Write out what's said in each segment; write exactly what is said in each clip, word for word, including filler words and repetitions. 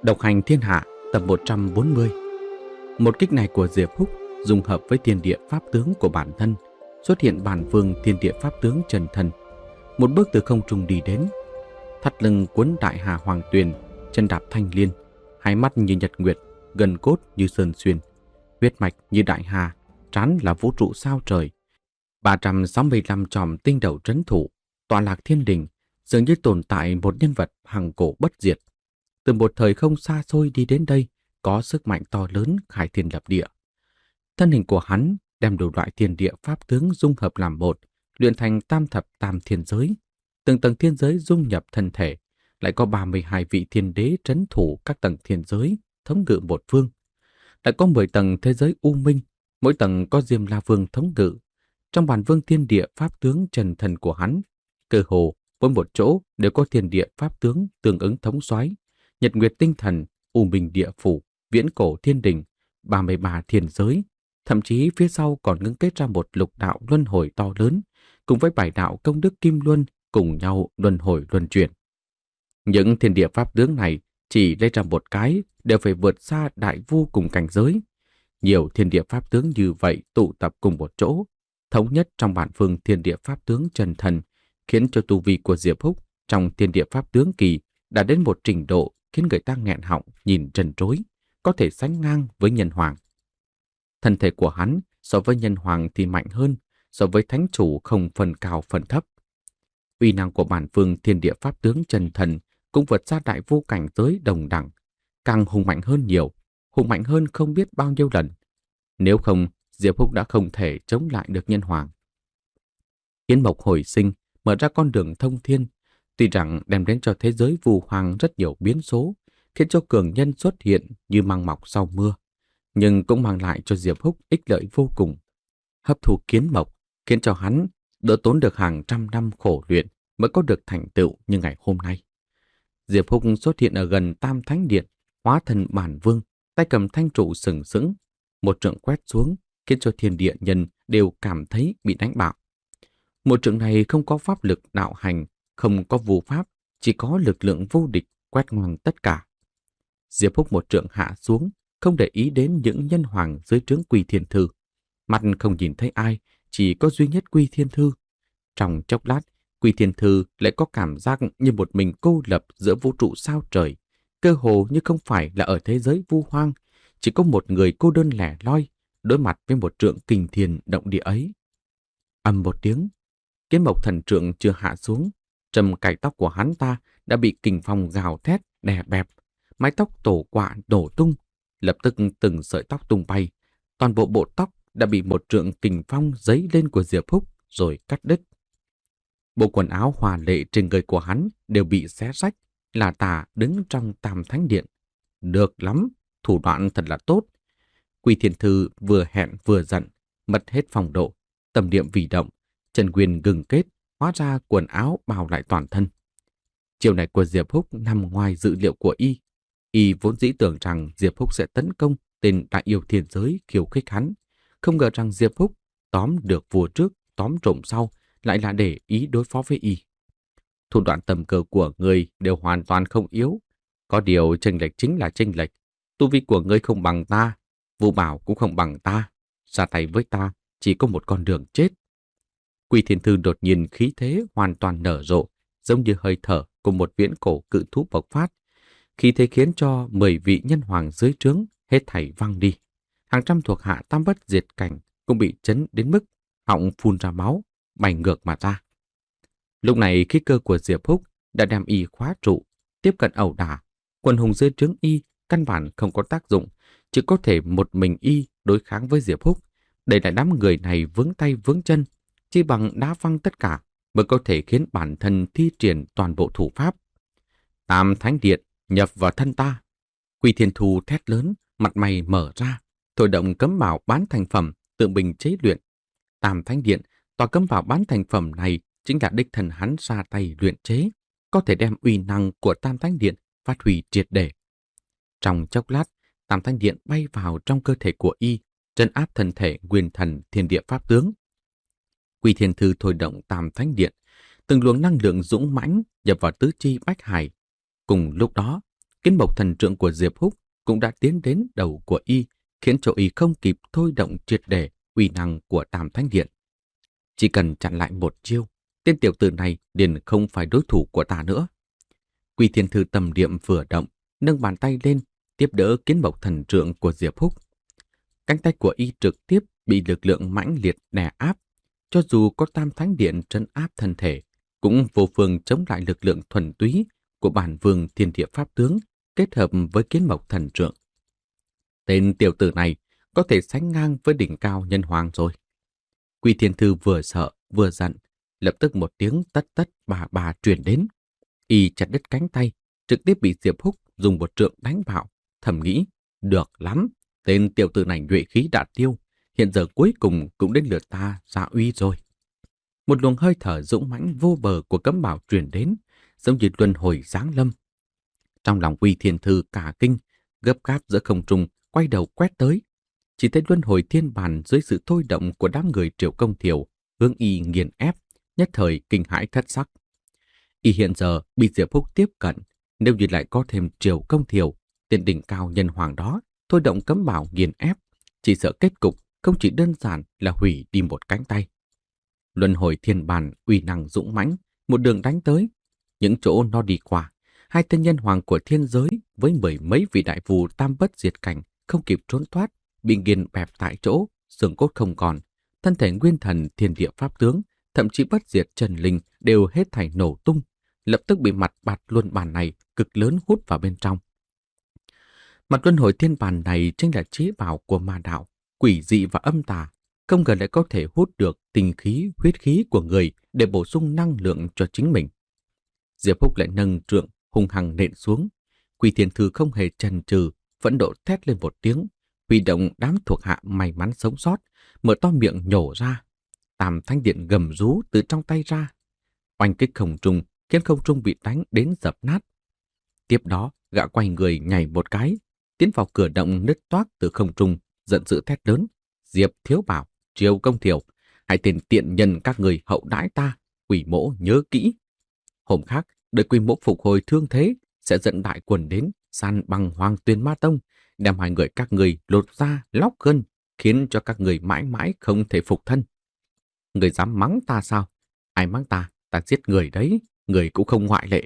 Độc hành thiên hạ tập một trăm bốn mươi. Một kích này của Diệp Húc dung hợp với thiên địa pháp tướng của bản thân, xuất hiện bản vương thiên địa pháp tướng chân thân. Một bước từ không trung đi đến, thắt lưng cuốn đại hà hoàng tuyền, chân đạp thanh liên, hai mắt như nhật nguyệt, gần cốt như sơn xuyên, huyết mạch như đại hà, trán là vũ trụ sao trời. ba trăm sáu mươi lăm chòm tinh đầu trấn thủ, tọa lạc thiên đình, dường như tồn tại một nhân vật hằng cổ bất diệt. Từ một thời không xa xôi đi đến đây, có sức mạnh to lớn khai thiên lập địa. Thân hình của hắn đem đủ loại thiên địa pháp tướng dung hợp làm một, luyện thành tam thập tam thiên giới. Từng tầng thiên giới dung nhập thân thể, lại có ba mươi hai vị thiên đế trấn thủ các tầng thiên giới, thống ngự một phương. Lại có mười tầng thế giới u minh, mỗi tầng có Diêm La Vương thống ngự. Trong bản vương thiên địa pháp tướng trần thần của hắn, cơ hồ mỗi một chỗ đều có thiên địa pháp tướng tương ứng thống soái, nhật nguyệt tinh thần, u minh địa phủ, viễn cổ thiên đình, ba mươi ba thiên giới, thậm chí phía sau còn ngưng kết ra một lục đạo luân hồi to lớn, cùng với bảy đạo công đức kim luân cùng nhau luân hồi luân chuyển. Những thiên địa pháp tướng này chỉ lấy ra một cái đều phải vượt xa đại vu cùng cảnh giới. Nhiều thiên địa pháp tướng như vậy tụ tập cùng một chỗ, thống nhất trong bản phương thiên địa pháp tướng chân thần, khiến cho tu vi của Diệp Húc trong thiên địa pháp tướng kỳ đã đến một trình độ khiến người ta nghẹn họng nhìn trần trối, có thể sánh ngang với nhân hoàng. Thân thể của hắn so với nhân hoàng thì mạnh hơn, so với thánh chủ không phần cao phần thấp. Uy năng của bản phương thiên địa pháp tướng chân thần cũng vượt xa đại vô cảnh giới đồng đẳng, càng hùng mạnh hơn nhiều, hùng mạnh hơn không biết bao nhiêu lần. Nếu không, Diệp Húc đã không thể chống lại được nhân hoàng. Kiến mộc hồi sinh, mở ra con đường thông thiên, tuy rằng đem đến cho thế giới vu hoàng rất nhiều biến số, khiến cho cường nhân xuất hiện như măng mọc sau mưa, nhưng cũng mang lại cho Diệp Húc ích lợi vô cùng. Hấp thu kiến mộc khiến cho hắn đỡ tốn được hàng trăm năm khổ luyện mới có được thành tựu như ngày hôm nay. Diệp Húc xuất hiện ở gần Tam Thánh Điện, hóa thân bản vương, tay cầm thanh trụ sừng sững, một trượng quét xuống khiến cho thiên địa nhân đều cảm thấy bị đánh bạo. Một trượng này không có pháp lực đạo hành, không có vu pháp, chỉ có lực lượng vô địch quét ngang tất cả. Diệp Húc một trượng hạ xuống, không để ý đến những nhân hoàng dưới trướng Quy Thiên Thư. Mặt không nhìn thấy ai, chỉ có duy nhất Quy Thiên Thư. Trong chốc lát, Quy Thiên Thư lại có cảm giác như một mình cô lập giữa vũ trụ sao trời, cơ hồ như không phải là ở thế giới vu hoang, chỉ có một người cô đơn lẻ loi đối mặt với một trượng kinh thiên động địa ấy. Ầm một tiếng, kiến mộc thần trượng chưa hạ xuống, trầm cài tóc của hắn ta đã bị kình phong gào thét đè bẹp, mái tóc tổ quạ đổ tung, lập tức từng sợi tóc tung bay, toàn bộ bộ tóc đã bị một trượng kình phong giấy lên của Diệp Húc rồi cắt đứt. Bộ quần áo hòa lệ trên người của hắn đều bị xé rách, là tà đứng trong Tam Thánh Điện. Được lắm, thủ đoạn thật là tốt. Quy Thiên Thư vừa hẹn vừa giận, mất hết phong độ, tâm niệm vì động, chân quyền ngừng kết, hóa ra quần áo bao lại toàn thân. Chiều này của Diệp Húc nằm ngoài dự liệu của y. Y vốn dĩ tưởng rằng Diệp Húc sẽ tấn công tên đại yêu thiên giới khiêu khích hắn, không ngờ rằng Diệp Húc tóm được vua trước, tóm trộm sau, lại là để ý đối phó với y. Thủ đoạn tầm cờ của người đều hoàn toàn không yếu. Có điều chênh lệch chính là chênh lệch. Tu vi của ngươi không bằng ta, Vu Bảo cũng không bằng ta. Ra tay với ta chỉ có một con đường chết. Quy Thiên Thư đột nhiên khí thế hoàn toàn nở rộ, giống như hơi thở của một viễn cổ cự thú bộc phát. Khí thế khiến cho mười vị nhân hoàng dưới trướng hết thảy văng đi. Hàng trăm thuộc hạ tam bất diệt cảnh cũng bị chấn đến mức họng phun ra máu, bay ngược mà ra. Lúc này khí cơ của Diệp Húc đã đem y khóa trụ, tiếp cận ẩu đả. Quần hùng dưới trướng y căn bản không có tác dụng, chỉ có thể một mình y đối kháng với Diệp Húc. Để lại đám người này vướng tay vướng chân, chỉ bằng đá văng tất cả mới có thể khiến bản thân thi triển toàn bộ thủ pháp. Tam Thánh Điện nhập vào thân ta. Quy Thiên Thu thét lớn, mặt mày mở ra, thổi động cấm bảo bán thành phẩm tự mình chế luyện. Tam Thánh Điện, tòa cấm bảo bán thành phẩm này chính là đích thần hắn ra tay luyện chế, có thể đem uy năng của Tam Thánh Điện phát huy triệt để. Trong chốc lát, Tam Thánh Điện bay vào trong cơ thể của y, trấn áp thân thể nguyên thần thiên địa pháp tướng. Quy Thiên Thư thôi động Tam Thánh Điện, từng luồng năng lượng dũng mãnh nhập vào tứ chi bách hải. Cùng lúc đó, Kiến mộc thần trượng của Diệp Húc cũng đã tiến đến đầu của y, khiến cho y không kịp thôi động triệt để uy năng của Tam Thánh Điện. Chỉ cần chặn lại một chiêu, tên tiểu tử này liền không phải đối thủ của ta nữa. Quy Thiên Thư tầm niệm vừa động, nâng bàn tay lên, tiếp đỡ kiến mộc thần trượng của Diệp Húc. Cánh tay của y trực tiếp bị lực lượng mãnh liệt đè áp. Cho dù có Tam Thánh Điện trấn áp thân thể, cũng vô phương chống lại lực lượng thuần túy của bản vương Thiên Địa Pháp Tướng kết hợp với kiến mộc thần trượng. Tên tiểu tử này có thể sánh ngang với đỉnh cao nhân hoàng rồi. Quy Thiên Thư vừa sợ vừa giận, lập tức một tiếng tất tất bà bà truyền đến. Y chặt đứt cánh tay, trực tiếp bị Diệp Húc dùng một trượng đánh vào. Thầm nghĩ, được lắm, tên tiểu tử này nhuệ khí đã tiêu, hiện giờ cuối cùng cũng đến lượt ta ra uy rồi. Một luồng hơi thở dũng mãnh vô bờ của cấm bảo truyền đến, giống như luân hồi giáng lâm. Trong lòng Quy Thiên Thư cả kinh, gấp gáp giữa không trung, quay đầu quét tới. Chỉ thấy luân hồi thiên bàn dưới sự thôi động của đám người Triệu Công Thiều, hướng y nghiền ép, nhất thời kinh hãi thất sắc. Y hiện giờ bị Diệp Húc tiếp cận, nếu như lại có thêm Triệu Công Thiều, tên đỉnh cao nhân hoàng đó, thôi động cấm bảo nghiền ép, chỉ sợ kết cục không chỉ đơn giản là hủy đi một cánh tay. Luân hồi thiên bàn uy năng dũng mãnh, một đường đánh tới. Những chỗ nó đi qua, hai tên nhân hoàng của thiên giới với mười mấy vị đại vù tam bất diệt cảnh không kịp trốn thoát, bị nghiền bẹp tại chỗ, xương cốt không còn, thân thể nguyên thần thiên địa pháp tướng, thậm chí bất diệt trần linh đều hết thảy nổ tung, lập tức bị mặt bạt luân bàn này cực lớn hút vào bên trong. Mặt luân hồi thiên bàn này chính là chế bảo của ma đạo, quỷ dị và âm tà, không ngờ lại có thể hút được tinh khí, huyết khí của người để bổ sung năng lượng cho chính mình. Diệp Húc lại nâng trượng hung hăng nện xuống. Quy Thiên Thư không hề chần chừ, phẫn nộ thét lên một tiếng, huy động đám thuộc hạ may mắn sống sót, mở to miệng nhổ ra. Tam Thánh Điện gầm rú từ trong tay ra. Oanh kích không trung khiến không trung bị đánh đến dập nát. Tiếp đó, gã quay người nhảy một cái, tiến vào cửa động nứt toác từ không trung, giận dữ thét lớn: Diệp Thiếu Bảo, Triệu Công Thiều, hai tên tiện nhân các người hậu đãi ta, quỷ mỗ nhớ kỹ. Hôm khác, đợi quỷ mỗ phục hồi thương thế, sẽ dẫn đại quần đến san bằng Hoàng Tuyền Ma Tông, đem hai người các người lột da lóc gân, khiến cho các người mãi mãi không thể phục thân. Người dám mắng ta sao? Ai mắng ta, ta giết người đấy, người cũng không ngoại lệ.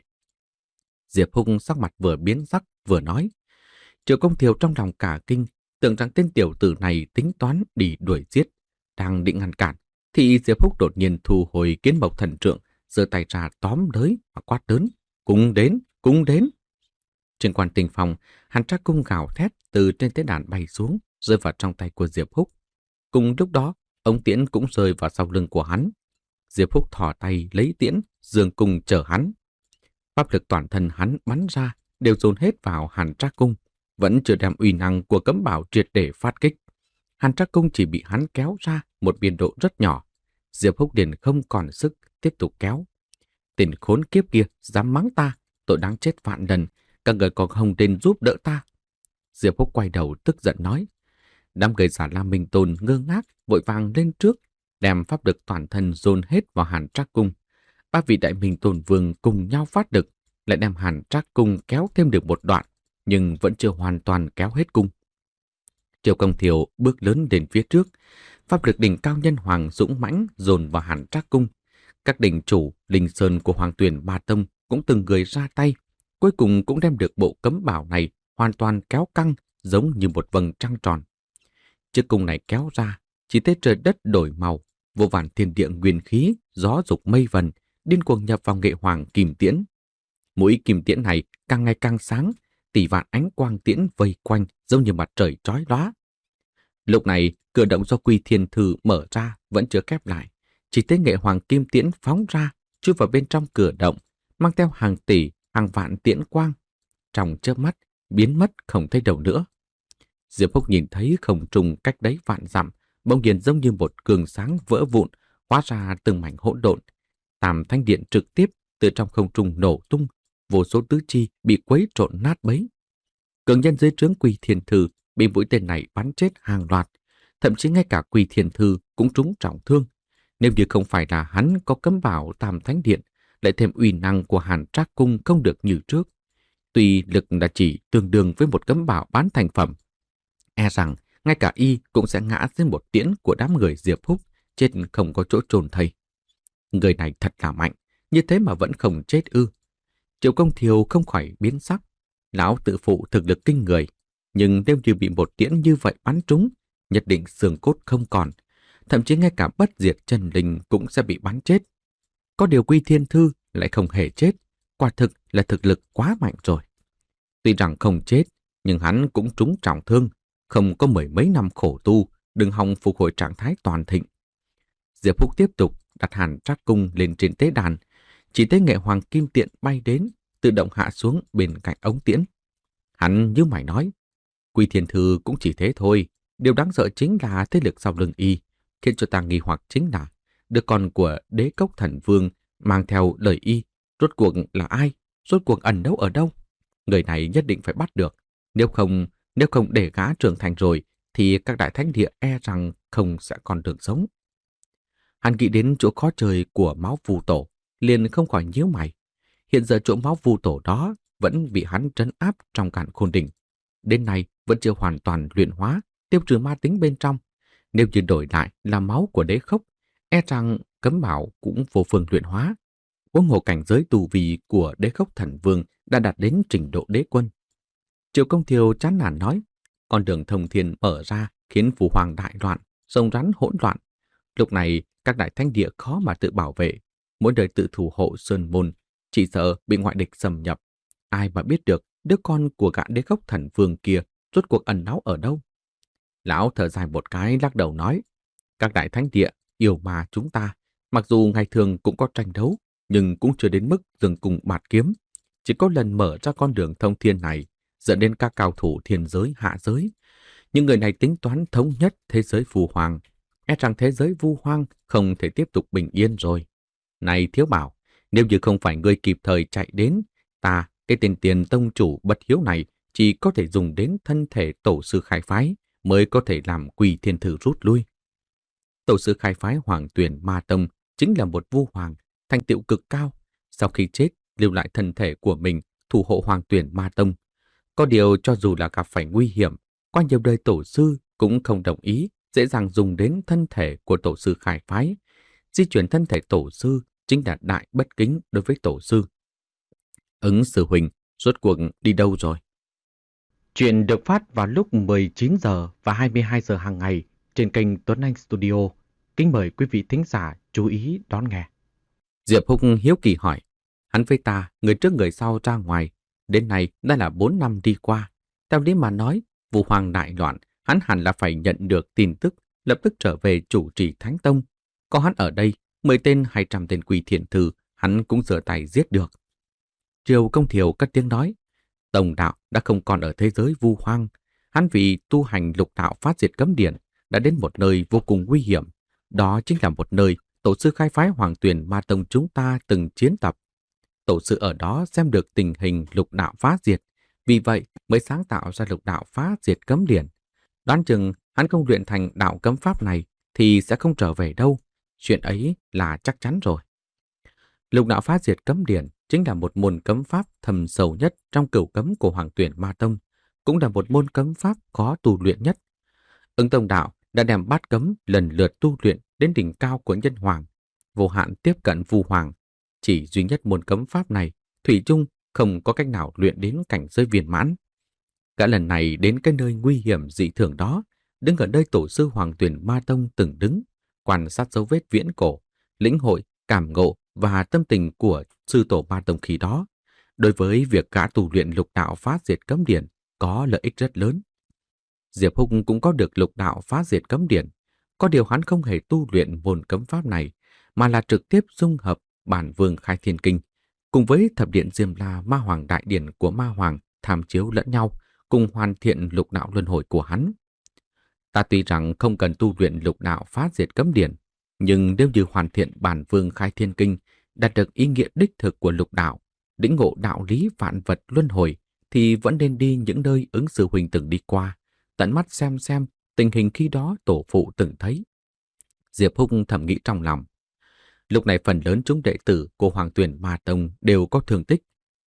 Diệp Hung sắc mặt vừa biến sắc vừa nói. Triệu Công Thiều trong lòng cả kinh, tưởng rằng tên tiểu tử này tính toán đi đuổi giết. Đang định ngăn cản, thì Diệp Húc đột nhiên thu hồi kiến mộc thần trượng, giơ tay ra tóm tới và quát lớn: Cung đến, cung đến! Trên quan tinh phòng, Hàn Trác Cung gào thét từ trên tế đàn bay xuống, rơi vào trong tay của Diệp Húc. Cùng lúc đó, ống tiễn cũng rơi vào sau lưng của hắn. Diệp Húc thò tay lấy tiễn, giương cung chở hắn. Pháp lực toàn thân hắn bắn ra, đều dồn hết vào Hàn Trác Cung, vẫn chưa đem uy năng của cấm bảo triệt để phát kích. Hàn Trác Cung chỉ bị hắn kéo ra một biên độ rất nhỏ. Diệp Húc liền không còn sức tiếp tục kéo. Tên khốn kiếp kia dám mắng ta, tội đáng chết vạn lần, các người còn không đến giúp đỡ ta. Diệp Húc quay đầu tức giận nói. Đám người giả La Minh Tôn ngơ ngác, vội vàng lên trước, đem pháp lực toàn thân dồn hết vào Hàn Trác Cung. Ba vị đại Minh Tôn vương cùng nhau phát lực, lại đem Hàn Trác Cung kéo thêm được một đoạn, nhưng vẫn chưa hoàn toàn kéo hết cung. Triệu Công Thiều bước lớn đến phía trước, pháp lực đỉnh cao nhân hoàng dũng mãnh dồn vào Hàn Trác Cung. Các đỉnh chủ, linh sơn của Hoàng Tuyền Ba Tông cũng từng người ra tay, cuối cùng cũng đem được bộ cấm bảo này hoàn toàn kéo căng, giống như một vầng trăng tròn. Chiếc cung này kéo ra, chỉ thấy trời đất đổi màu, vô vàn thiên địa nguyên khí, gió dục mây vần, điên cuồng nhập vào nghệ hoàng kim tiễn. Mũi kim tiễn này càng ngày càng sáng, tỷ vạn ánh quang tiễn vây quanh giống như mặt trời chói lóa. Lúc này, cửa động do Quy Thiên Thư mở ra vẫn chưa khép lại, chỉ thấy nghệ hoàng kim tiễn phóng ra, chui vào bên trong cửa động, mang theo hàng tỷ, hàng vạn tiễn quang. Trong chớp mắt, biến mất không thấy đâu nữa. Diệp Húc nhìn thấy không trung cách đấy vạn dặm, bỗng nhiên giống như một cường sáng vỡ vụn, hóa ra từng mảnh hỗn độn. Tam Thanh Điện trực tiếp từ trong không trung nổ tung, vô số tứ chi bị quấy trộn nát bấy. Cường nhân dưới trướng Quy Thiên Thư bị mũi tên này bắn chết hàng loạt, thậm chí ngay cả Quy Thiên Thư cũng trúng trọng thương. Nếu như không phải là hắn có cấm bảo Tam Thánh Điện, lại thêm uy năng của Hàn Trác Cung không được như trước, Tuy lực đã chỉ tương đương với một cấm bảo bán thành phẩm, e rằng ngay cả y cũng sẽ ngã dưới một tiễn của đám người Diệp Húc, chết không có chỗ chôn thây. Người này thật là mạnh, như thế mà vẫn không chết ư. Triệu Công Thiều không khỏi biến sắc. Lão tự phụ thực lực kinh người, nhưng nếu như bị một tiễn như vậy bắn trúng, nhất định xương cốt không còn, thậm chí ngay cả bất diệt chân linh cũng sẽ bị bắn chết. Có điều Quy Thiên Thư lại không hề chết, quả thực là thực lực quá mạnh rồi. Tuy rằng không chết, nhưng hắn cũng trúng trọng thương, không có mười mấy năm khổ tu, đừng hòng phục hồi trạng thái toàn thịnh. Diệp Húc tiếp tục đặt hàn trác cung lên trên tế đàn, chỉ thấy nghệ hoàng kim tiện bay đến, tự động hạ xuống bên cạnh ống tiễn. Hắn như mày nói, Quy Thiên Thư cũng chỉ thế thôi, điều đáng sợ chính là thế lực sau lưng y, khiến cho ta nghi hoặc chính là đứa con của Đế Cốc Thần Vương mang theo lời y, rốt cuộc là ai, rốt cuộc ẩn nấu ở đâu. Người này nhất định phải bắt được, nếu không, nếu không để gã trưởng thành rồi, thì các đại thánh địa e rằng không sẽ còn được sống. Hắn nghĩ đến chỗ khó chơi của máu phù tổ, liền không khỏi nhíu mày. Hiện giờ chỗ máu phù tổ đó vẫn bị hắn trấn áp trong càn khôn đỉnh. Đến nay vẫn chưa hoàn toàn luyện hóa, tiêu trừ ma tính bên trong. Nếu như đổi lại là máu của Đế Khốc, e rằng cấm bảo cũng vô phương luyện hóa. Huống hồ cảnh giới tu vi của Đế Khốc Thần Vương đã đạt đến trình độ đế quân. Triệu Công Thiều chán nản nói, con đường thông thiên mở ra khiến Phù Hoàng đại loạn, rồng rắn hỗn loạn. Lúc này các đại thánh địa khó mà tự bảo vệ, mỗi đời tự thủ hộ sơn môn, chỉ sợ bị ngoại địch xâm nhập. Ai mà biết được đứa con của gã Đế Khốc Thần Vương kia rốt cuộc ẩn náu ở đâu? Lão thở dài một cái lắc đầu nói, các đại thánh địa yêu mà chúng ta, mặc dù ngày thường cũng có tranh đấu, nhưng cũng chưa đến mức dừng cùng bạt kiếm. Chỉ có lần mở ra con đường thông thiên này, dẫn đến các cao thủ thiên giới hạ giới. Những người này tính toán thống nhất thế giới phù hoàng, e rằng thế giới vu hoang không thể tiếp tục bình yên rồi. Này Thiếu Bảo, nếu như không phải ngươi kịp thời chạy đến, ta, cái tên tiền tông chủ bất hiếu này, chỉ có thể dùng đến thân thể tổ sư khai phái mới có thể làm Quy Thiên Thư rút lui. Tổ sư khai phái Hoàng Tuyển Ma Tông chính là một vu hoàng, thành tựu cực cao. Sau khi chết, lưu lại thân thể của mình thủ hộ Hoàng Tuyển Ma Tông. Có điều cho dù là gặp phải nguy hiểm, qua nhiều đời tổ sư cũng không đồng ý dễ dàng dùng đến thân thể của tổ sư khai phái. Di chuyển thân thể tổ sư chính là đại bất kính đối với tổ sư. Ứng Sư huynh rốt cuộc đi đâu rồi? Chuyện được phát vào lúc mười chín giờ và hai mươi hai giờ hàng ngày trên kênh Tuấn Anh Studio. Kính mời quý vị thính giả chú ý đón nghe. Diệp Húc hiếu kỳ hỏi, hắn với ta, người trước người sau ra ngoài, đến nay đã là bốn năm đi qua. Theo lý mà nói, Vũ Hoàng đại loạn, hắn hẳn là phải nhận được tin tức, lập tức trở về chủ trì Thánh Tông. Có hắn ở đây, mười tên hai trăm tên Quy Thiên Thư, hắn cũng giở tay giết được. Triều Công Thiều cất tiếng nói, Tông đạo đã không còn ở thế giới vu hoang. Hắn vì tu hành lục đạo phát diệt cấm điển đã đến một nơi vô cùng nguy hiểm. Đó chính là một nơi tổ sư khai phái Hoàng Tuyển Ma Tông chúng ta từng chiến tập. Tổ sư ở đó xem được tình hình lục đạo phá diệt, vì vậy mới sáng tạo ra lục đạo phá diệt cấm điển. Đoán chừng hắn không luyện thành đạo cấm pháp này thì sẽ không trở về đâu. Chuyện ấy là chắc chắn rồi. Lục đạo phá diệt cấm điển chính là một môn cấm pháp thầm sâu nhất trong cửu cấm của Hoàng Tuyển Ma Tông, cũng là một môn cấm pháp khó tu luyện nhất. Ứng Tông đạo đã đem bát cấm lần lượt tu luyện đến đỉnh cao của nhân hoàng, vô hạn tiếp cận vu hoàng. Chỉ duy nhất môn cấm pháp này, thủy chung không có cách nào luyện đến cảnh giới viên mãn. Cả lần này đến cái nơi nguy hiểm dị thường đó, đứng ở nơi tổ sư Hoàng Tuyển Ma Tông từng đứng, quan sát dấu vết viễn cổ, lĩnh hội, cảm ngộ và tâm tình của sư tổ Ma Tông khi đó, đối với việc gã tu luyện lục đạo phá diệt cấm điển có lợi ích rất lớn. Diệp Húc cũng có được lục đạo phá diệt cấm điển, có điều hắn không hề tu luyện môn cấm pháp này, mà là trực tiếp dung hợp bản vương khai thiên kinh cùng với thập điện Diêm La Ma Hoàng đại điển của Ma Hoàng tham chiếu lẫn nhau, cùng hoàn thiện lục đạo luân hồi của hắn. Ta tuy rằng không cần tu luyện lục đạo phá diệt cấm điển, nhưng nếu như hoàn thiện bản vương khai thiên kinh, đạt được ý nghĩa đích thực của lục đạo, lĩnh ngộ đạo lý vạn vật luân hồi, thì vẫn nên đi những nơi Ứng Sư huynh từng đi qua, tận mắt xem xem tình hình khi đó tổ phụ từng thấy. Diệp Húc thầm nghĩ trong lòng. Lúc này phần lớn chúng đệ tử của Hoàng Tuyển Ma Tông đều có thương tích.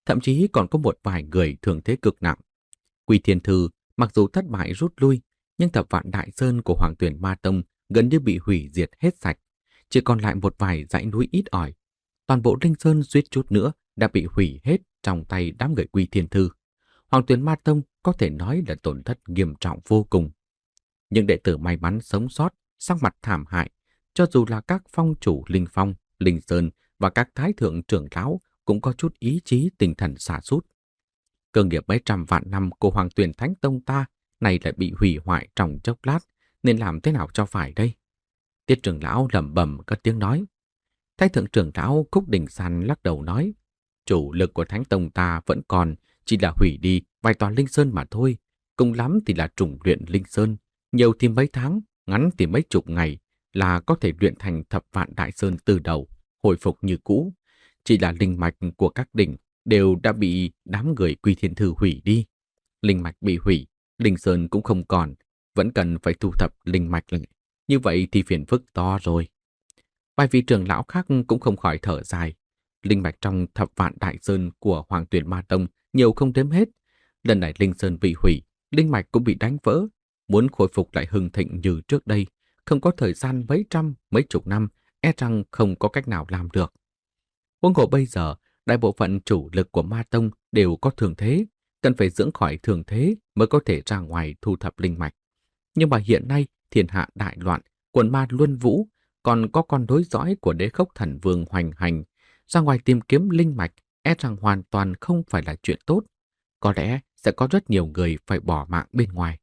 thậm chí còn có một vài người thường thế cực nặng. Quy Thiên Thư mặc dù thất bại rút lui, nhưng thập vạn đại sơn của Hoàng Tuyển Ma Tông gần như bị hủy diệt hết sạch, chỉ còn lại một vài dãy núi ít ỏi. Toàn bộ Linh Sơn suýt chút nữa đã bị hủy hết trong tay đám người Quy Thiên Thư. Hoàng Tuyển Ma Tông có thể nói là tổn thất nghiêm trọng vô cùng. Những đệ tử may mắn sống sót, sắc mặt thảm hại, cho dù là các phong chủ Linh Phong, Linh Sơn và các thái thượng trưởng lão cũng có chút ý chí tinh thần sa sút. Cơ nghiệp mấy trăm vạn năm của Hoàng Tuyển Thánh Tông ta này lại bị hủy hoại trong chốc lát, nên làm thế nào cho phải đây? Tiết trưởng lão lẩm bẩm cất tiếng nói. Thái thượng trưởng lão Khúc Đình San lắc đầu nói, chủ lực của Thánh Tông ta vẫn còn, chỉ là hủy đi vài tòa Linh Sơn mà thôi. Cùng lắm thì là trùng luyện Linh Sơn, nhiều thì mấy tháng, ngắn thì mấy chục ngày là có thể luyện thành thập vạn đại sơn từ đầu, hồi phục như cũ. Chỉ là linh mạch của các đỉnh đều đã bị đám người Quy Thiên Thư hủy đi. Linh mạch bị hủy, Linh Sơn cũng không còn, vẫn cần phải thu thập linh mạch lại. Như vậy thì phiền phức to rồi. Vài vị trưởng lão khác cũng không khỏi thở dài. Linh mạch trong thập vạn đại sơn của Hoàng Tuyển Ma Tông nhiều không đếm hết. Lần này Linh Sơn bị hủy, linh mạch cũng bị đánh vỡ. Muốn khôi phục lại hưng thịnh như trước đây, không có thời gian mấy trăm, mấy chục năm, e rằng không có cách nào làm được. Huống hồ bây giờ, đại bộ phận chủ lực của Ma Tông đều có thường thế, cần phải dưỡng khỏi thường thế mới có thể ra ngoài thu thập linh mạch. Nhưng mà hiện nay, thiên hạ đại loạn, quần ma luân vũ, còn có con đối dõi của Đế Khốc Thần Vương hoành hành, ra ngoài tìm kiếm linh mạch, e rằng hoàn toàn không phải là chuyện tốt. Có lẽ sẽ có rất nhiều người phải bỏ mạng bên ngoài.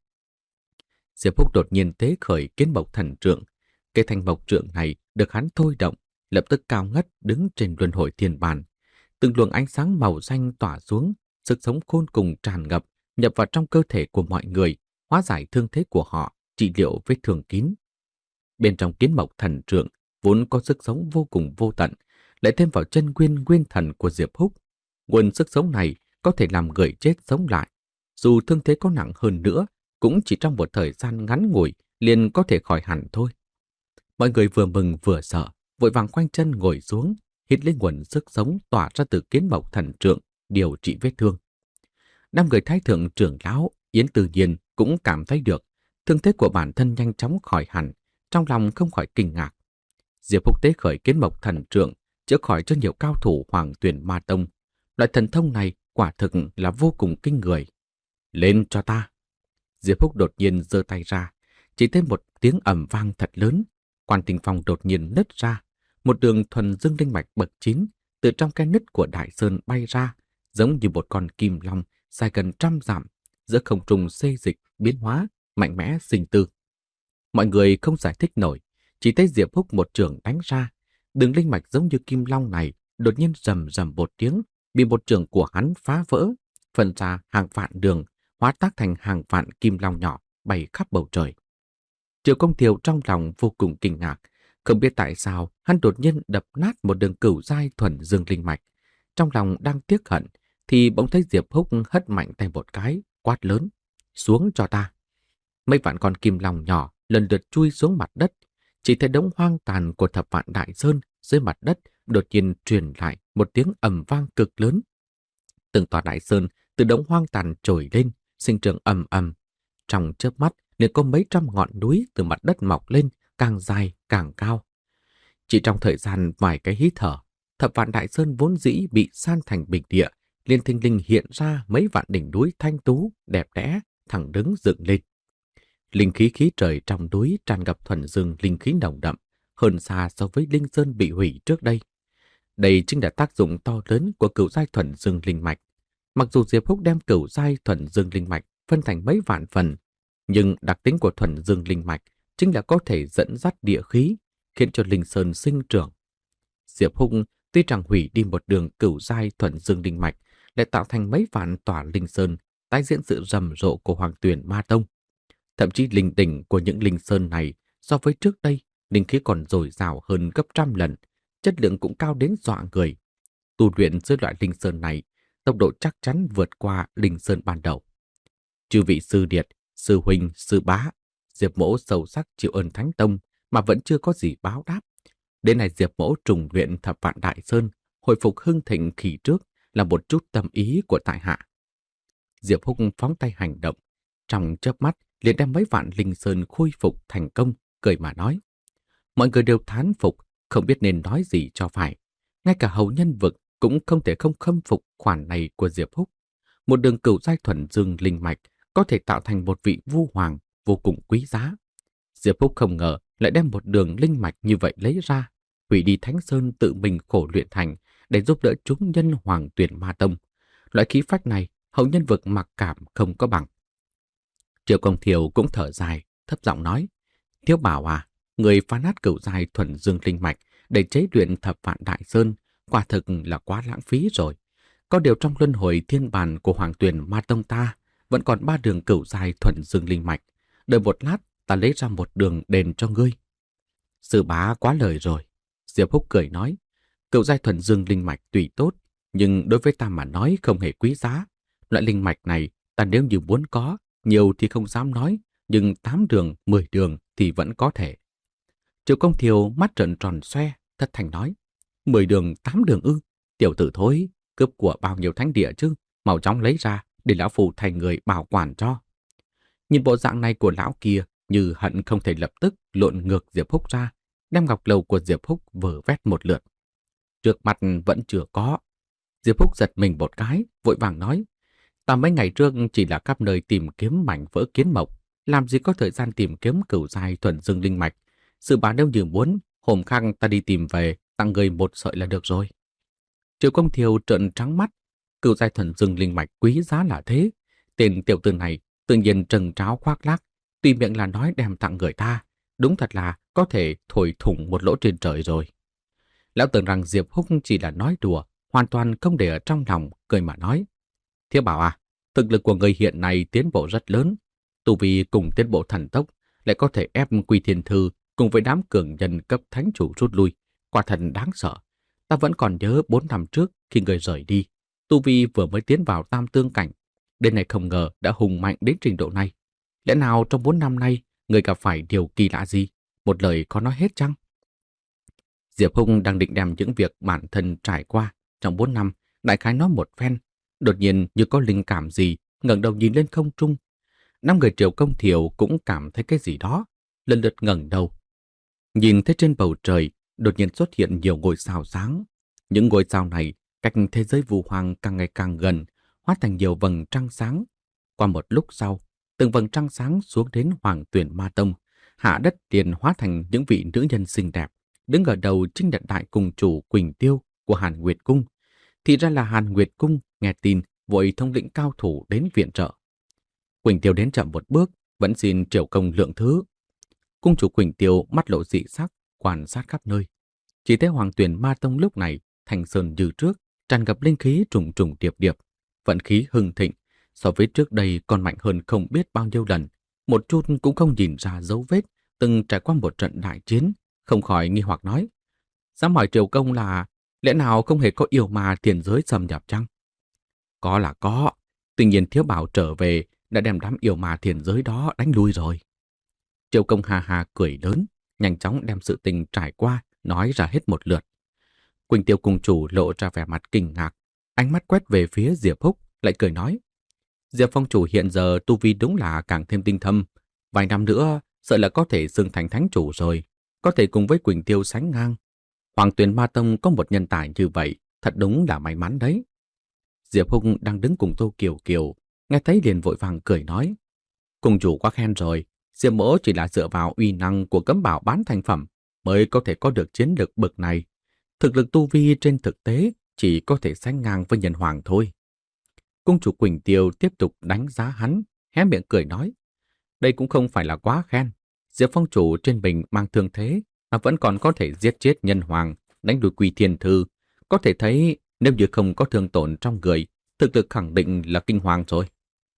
Diệp Húc đột nhiên tế khởi Kiến Mộc Thần Trượng. Cái thanh mộc trượng này được hắn thôi động, lập tức cao ngất đứng trên luân hồi thiên bàn. Từng luồng ánh sáng màu xanh tỏa xuống, sức sống khôn cùng tràn ngập, nhập vào trong cơ thể của mọi người, hóa giải thương thế của họ, trị liệu vết thương kín. Bên trong Kiến Mộc Thần Trượng vốn có sức sống vô cùng vô tận, lại thêm vào chân nguyên nguyên thần của Diệp Húc. Nguồn sức sống này có thể làm người chết sống lại. Dù thương thế có nặng hơn nữa, cũng chỉ trong một thời gian ngắn ngủi liền có thể khỏi hẳn thôi. Mọi người vừa mừng vừa sợ, vội vàng khoanh chân ngồi xuống, hít lấy nguồn sức sống tỏa ra từ Kiến Mộc Thần Trượng, điều trị vết thương. Năm người thái thượng trưởng lão, Yến Từ Nhiên cũng cảm thấy được thương thế của bản thân nhanh chóng khỏi hẳn, trong lòng không khỏi kinh ngạc. Diệp Húc tế khởi Kiến Mộc Thần Trượng, chữa khỏi cho nhiều cao thủ Hoàng Tuyển Ma Tông. Loại thần thông này quả thực là vô cùng kinh người. Lên cho ta! Diệp Húc đột nhiên giơ tay ra, chỉ thêm một tiếng ầm vang thật lớn. Quan Tinh Phong đột nhiên nứt ra, một đường thuần dương linh mạch bậc chín từ trong cái nứt của đại sơn bay ra, giống như một con kim long dài gần trăm dặm, giữa không trung xê dịch biến hóa, mạnh mẽ sinh tư. Mọi người không giải thích nổi, chỉ thấy Diệp Húc một trường đánh ra, đường linh mạch giống như kim long này đột nhiên rầm rầm một tiếng, bị một trường của hắn phá vỡ, phân ra hàng vạn đường, hóa tác thành hàng vạn kim long nhỏ bay khắp bầu trời. Triệu Công Thiều trong lòng vô cùng kinh ngạc, không biết tại sao hắn đột nhiên đập nát một đường cửu giai thuần dương linh mạch. Trong lòng đang tiếc hận, thì bỗng thấy Diệp Húc hất mạnh tay một cái, quát lớn: xuống cho ta! Mấy vạn con kim long nhỏ lần lượt chui xuống mặt đất, chỉ thấy đống hoang tàn của thập vạn đại sơn dưới mặt đất đột nhiên truyền lại một tiếng ầm vang cực lớn. Từng tòa đại sơn từ đống hoang tàn trồi lên, sinh trưởng ầm ầm. Trong chớp mắt liền có mấy trăm ngọn núi từ mặt đất mọc lên, càng dài càng cao. Chỉ trong thời gian vài cái hít thở, thập vạn đại sơn vốn dĩ bị san thành bình địa, liền thình lình hiện ra mấy vạn đỉnh núi thanh tú, đẹp đẽ, thẳng đứng dựng lên. Linh khí khí trời trong núi tràn ngập thuần dương linh khí nồng đậm, hơn xa so với linh sơn bị hủy trước đây. Đây chính là tác dụng to lớn của cửu giai thuần dương linh mạch. Mặc dù Diệp Húc đem cửu giai thuần dương linh mạch phân thành mấy vạn phần, nhưng đặc tính của thuần dương linh mạch chính là có thể dẫn dắt địa khí, khiến cho linh sơn sinh trưởng. Diệp Húc tuy rằng hủy đi một đường cửu giai thuần dương linh mạch, lại tạo thành mấy vạn tòa linh sơn, tái diễn sự rầm rộ của Hoàng Tuyển Ma Tông. Thậm chí linh đỉnh của những linh sơn này so với trước đây, linh khí còn dồi dào hơn gấp trăm lần, chất lượng cũng cao đến dọa người. Tu luyện dưới loại linh sơn này, tốc độ chắc chắn vượt qua linh sơn ban đầu. Chư vị sư điệt, sư huynh, sư bá, Diệp Mỗ sâu sắc chịu ơn Thánh Tông mà vẫn chưa có gì báo đáp. Đến nay Diệp Mỗ trùng luyện thập vạn đại sơn, hồi phục hưng thịnh khi trước, là một chút tâm ý của tại hạ. Diệp Húc phóng tay hành động, trong chớp mắt liền đem mấy vạn linh sơn khôi phục thành công, cười mà nói. Mọi người đều thán phục, không biết nên nói gì cho phải. Ngay cả hầu nhân vực cũng không thể không khâm phục khoản này của Diệp Húc. Một đường cửu giai thuần dương linh mạch có thể tạo thành một vị vu hoàng vô cùng quý giá. Diệp Húc không ngờ lại đem một đường linh mạch như vậy lấy ra, hủy đi Thánh Sơn tự mình khổ luyện thành để giúp đỡ chúng nhân Hoàng Tuyển Ma Tông. Loại khí phách này hầu nhân vực mặc cảm không có bằng. Triệu Công Thiều cũng thở dài, thấp giọng nói: Thiếu Bảo à, người phá nát cửu giai thuần dương linh mạch để chế luyện thập vạn đại sơn, quả thực là quá lãng phí rồi. Có điều trong luân hồi thiên bàn của Hoàng Tuyển Ma Tông ta vẫn còn ba đường cửu giai thuần dương linh mạch. Đợi một lát ta lấy ra một đường đền cho ngươi. Sư bá quá lời rồi. Diệp Húc cười nói: Cửu giai thuần dương linh mạch tùy tốt, nhưng đối với ta mà nói không hề quý giá. Loại linh mạch này ta nếu như muốn có, nhiều thì không dám nói, nhưng tám đường, mười đường thì vẫn có thể. Triệu Công Thiều mắt trợn tròn xoe, thất thanh nói: Mười đường, tám đường ư? Tiểu tử thối, cướp của bao nhiêu thánh địa chứ? Mau chóng lấy ra để lão phù thành người bảo quản cho. Nhìn bộ dạng này của lão kia, như hận không thể lập tức lộn ngược Diệp Húc ra, đem ngọc lầu của Diệp Húc vờ vét một lượt. Trước mặt vẫn chưa có. Diệp Húc giật mình một cái, vội vàng nói: Ta mấy ngày trước chỉ là khắp nơi tìm kiếm mảnh vỡ kiến mộc, làm gì có thời gian tìm kiếm cửu giai thuần dương linh mạch. Sư bá nếu như muốn, hôm khác ta đi tìm về, tặng người một sợi là được rồi. Triệu Công Thiều trợn trắng mắt, cửu giai thuần dương linh mạch quý giá là thế. Tên tiểu tử này tự nhiên trần tráo khoác lác, tuy miệng là nói đem tặng người ta, đúng thật là có thể thổi thủng một lỗ trên trời rồi. Lão tưởng rằng Diệp Húc chỉ là nói đùa, hoàn toàn không để ở trong lòng, cười mà nói: Thiếu Bảo à, thực lực của người hiện nay tiến bộ rất lớn, tu vi cùng tiến bộ thần tốc, lại có thể ép Quy Thiên Thư cùng với đám cường nhân cấp thánh chủ rút lui, quả thật đáng sợ. Ta vẫn còn nhớ bốn năm trước khi người rời đi, tu vi vừa mới tiến vào tam tương cảnh, đến nay không ngờ đã hùng mạnh đến trình độ này. Lẽ nào trong bốn năm nay người gặp phải điều kỳ lạ gì? Một lời có nói hết chăng? Diệp Hùng đang định đem những việc bản thân trải qua trong bốn năm đại khái nói một phen, đột nhiên như có linh cảm gì, ngẩng đầu nhìn lên không trung. Năm người Triệu Công Thiều cũng cảm thấy cái gì đó, lần lượt ngẩng đầu. Nhìn thấy trên bầu trời đột nhiên xuất hiện nhiều ngôi sao sáng. Những ngôi sao này cách thế giới vu hoàng càng ngày càng gần, hóa thành nhiều vầng trăng sáng. Qua một lúc sau, từng vầng trăng sáng xuống đến Hoàng Tuyển Ma Tông, hạ đất liền hóa thành những vị nữ nhân xinh đẹp, đứng ở đầu trinh nhận đại cùng chủ Quỳnh Tiêu của Hàn Nguyệt Cung. Thì ra là Hàn Nguyệt Cung nghe tin vội thông lĩnh cao thủ đến viện trợ. Quỳnh Tiêu đến chậm một bước, vẫn xin Triệu Công lượng thứ. Cung chủ Quỳnh Tiêu mắt lộ dị sắc, quan sát khắp nơi. Chỉ thấy Hoàng Tuyển Ma Tông lúc này thành sơn như trước, tràn ngập linh khí trùng trùng điệp điệp, vận khí hưng thịnh, so với trước đây còn mạnh hơn không biết bao nhiêu lần. Một chút cũng không nhìn ra dấu vết từng trải qua một trận đại chiến, không khỏi nghi hoặc nói: Dám hỏi Triều Công là lẽ nào không hề có yêu ma tiền giới xâm nhập chăng? Có là có, tuy nhiên Thiếu Bảo trở về đã đem đám yêu ma tiền giới đó đánh lui rồi. Triều Công hà hà cười lớn, nhanh chóng đem sự tình trải qua nói ra hết một lượt. Quỳnh Tiêu cung chủ lộ ra vẻ mặt kinh ngạc, ánh mắt quét về phía Diệp Húc, lại cười nói: Diệp phong chủ hiện giờ tu vi đúng là càng thêm tinh thâm, vài năm nữa sợ là có thể xưng thành thánh chủ rồi, có thể cùng với Quỳnh Tiêu sánh ngang. Hoàng Tuyển Ma Tông có một nhân tài như vậy, thật đúng là may mắn đấy. Diệp Húc đang đứng cùng Tô Kiều Kiều, nghe thấy liền vội vàng cười nói: Cung chủ quá khen rồi, Diệp mỗ chỉ là dựa vào uy năng của cấm bảo bán thành phẩm mới có thể có được chiến lực bậc này. Thực lực tu vi trên thực tế chỉ có thể sánh ngang với nhân hoàng thôi. Cung chủ Quỳnh Tiêu tiếp tục đánh giá hắn, hé miệng cười nói: Đây cũng không phải là quá khen. Diệp phong chủ trên mình mang thương thế mà vẫn còn có thể giết chết nhân hoàng, đánh đuổi Quy Thiên Thư. Có thể thấy nếu như không có thương tổn trong người, thực lực khẳng định là kinh hoàng rồi.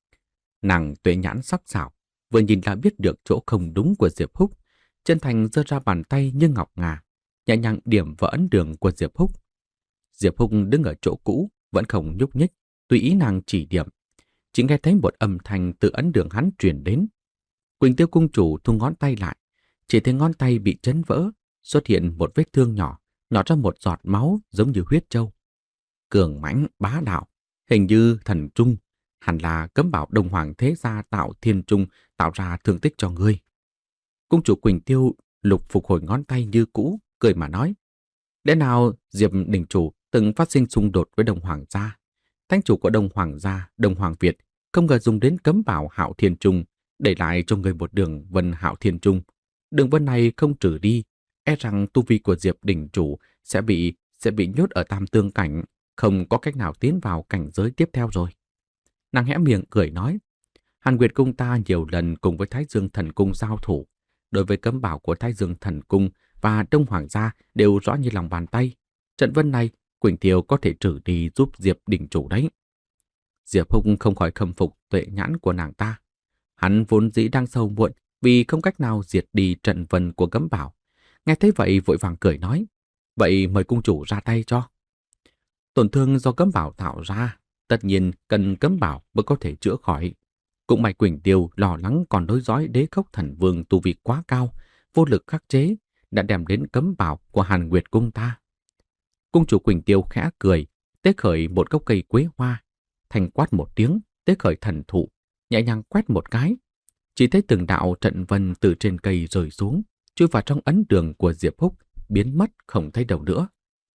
Nàng tuệ nhãn sắc sảo, vừa nhìn đã biết được chỗ không đúng của Diệp Húc, chân thành giơ ra bàn tay như ngọc ngà, nhẹ nhàng điểm vào ấn đường của Diệp Húc. Diệp Húc đứng ở chỗ cũ, vẫn không nhúc nhích, tùy ý nàng chỉ điểm. Chỉ nghe thấy một âm thanh từ ấn đường hắn truyền đến. Quỳnh Tiêu cung chủ thu ngón tay lại, chỉ thấy ngón tay bị chấn vỡ, xuất hiện một vết thương nhỏ, nhỏ ra một giọt máu giống như huyết trâu. cường mãnh, bá đạo, hình như thần trung, hẳn là cấm bảo Đông Hoàng thế gia tạo thiên trung tạo ra thương tích cho ngươi. Cung chủ Quỳnh Tiêu lục phục hồi ngón tay như cũ, cười mà nói. Lẽ nào Diệp đình chủ từng phát sinh xung đột với Đông Hoàng gia? Thánh chủ của Đông Hoàng gia, Đông Hoàng Việt, không ngờ dùng đến cấm bảo Hạo Thiên Trung, để lại cho người một đường vân Hạo Thiên Trung. Đường vân này không trừ đi, e rằng tu vi của Diệp đình chủ sẽ bị sẽ bị nhốt ở Tam Tương cảnh, không có cách nào tiến vào cảnh giới tiếp theo rồi. Nàng hé miệng cười nói, Hàn Nguyệt cung ta nhiều lần cùng với Thái Dương Thần Cung giao thủ. Đối với cấm bảo của Thái Dương Thần Cung và Đông Hoàng gia đều rõ như lòng bàn tay. Trận vân này, Quỳnh Tiêu có thể trừ đi giúp Diệp đình chủ đấy. Diệp Hùng không khỏi khâm phục tuệ nhãn của nàng ta. Hắn vốn dĩ đang sâu muộn vì không cách nào diệt đi trận vân của cấm bảo. Nghe thấy vậy vội vàng cười nói, vậy mời cung chủ ra tay cho. Tổn thương do cấm bảo tạo ra, tất nhiên cần cấm bảo mới có thể chữa khỏi. Cũng may Quỳnh Tiêu lo lắng còn đối dõi Đế Khốc Thần Vương tu vi quá cao, vô lực khắc chế, đã đem đến cấm bảo của Hàn Nguyệt cung ta. Cung chủ Quỳnh Tiêu khẽ cười, tế khởi một gốc cây quế hoa, thành quát một tiếng, tế khởi thần thụ, nhẹ nhàng quét một cái. Chỉ thấy từng đạo trận vân từ trên cây rơi xuống, chui vào trong ấn đường của Diệp Húc, biến mất không thấy đâu nữa.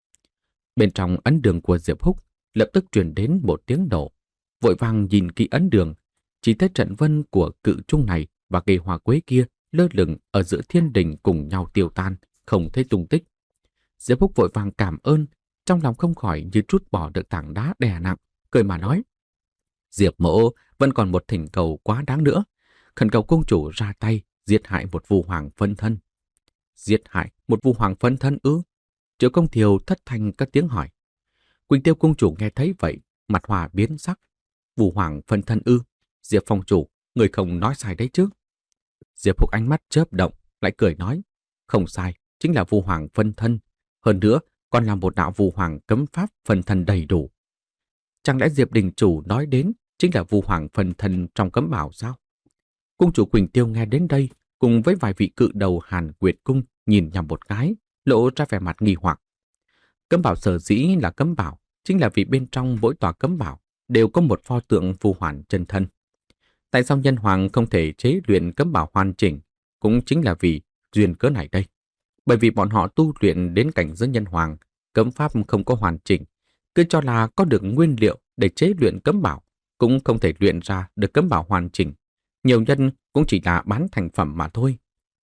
Bên trong ấn đường của Diệp Húc lập tức truyền đến một tiếng nổ. Vội vàng nhìn kỹ ấn đường, chỉ thấy trận vân của cự trung này và cây hoa quế kia lơ lửng ở giữa thiên đình cùng nhau tiêu tan, không thấy tung tích. Diệp Húc vội vàng cảm ơn, trong lòng không khỏi như trút bỏ được tảng đá đè nặng, cười mà nói. Diệp mỗ vẫn còn một thỉnh cầu quá đáng nữa, khẩn cầu cung chủ ra tay giết hại một vu hoàng phân thân. Giết hại một vu hoàng phân thân ư? Triệu Công Thiều thất thanh cất tiếng hỏi. Quỳnh Tiêu cung chủ nghe thấy vậy, mặt hòa biến sắc. Vu hoàng phân thân ư? Diệp phong chủ, người không nói sai đấy chứ? Diệp Húc ánh mắt chớp động, lại cười nói. Không sai, chính là vu hoàng phân thân. Hơn nữa, còn là một đạo vu hoàng cấm pháp phân thân đầy đủ. Chẳng lẽ Diệp đình chủ nói đến chính là vu hoàng phân thân trong cấm bảo sao? Cung chủ Quỳnh Tiêu nghe đến đây, cùng với vài vị cự đầu Hàn Nguyệt cung nhìn nhằm một cái, lộ ra vẻ mặt nghi hoặc. Cấm bảo sở dĩ là cấm bảo, chính là vì bên trong mỗi tòa cấm bảo đều có một pho tượng vu hoàn chân thân. Tại sao nhân hoàng không thể chế luyện cấm bảo hoàn chỉnh, cũng chính là vì duyên cớ này đây. Bởi vì bọn họ tu luyện đến cảnh giới nhân hoàng, cấm pháp không có hoàn chỉnh, cứ cho là có được nguyên liệu để chế luyện cấm bảo, cũng không thể luyện ra được cấm bảo hoàn chỉnh. Nhiều nhân cũng chỉ là bán thành phẩm mà thôi.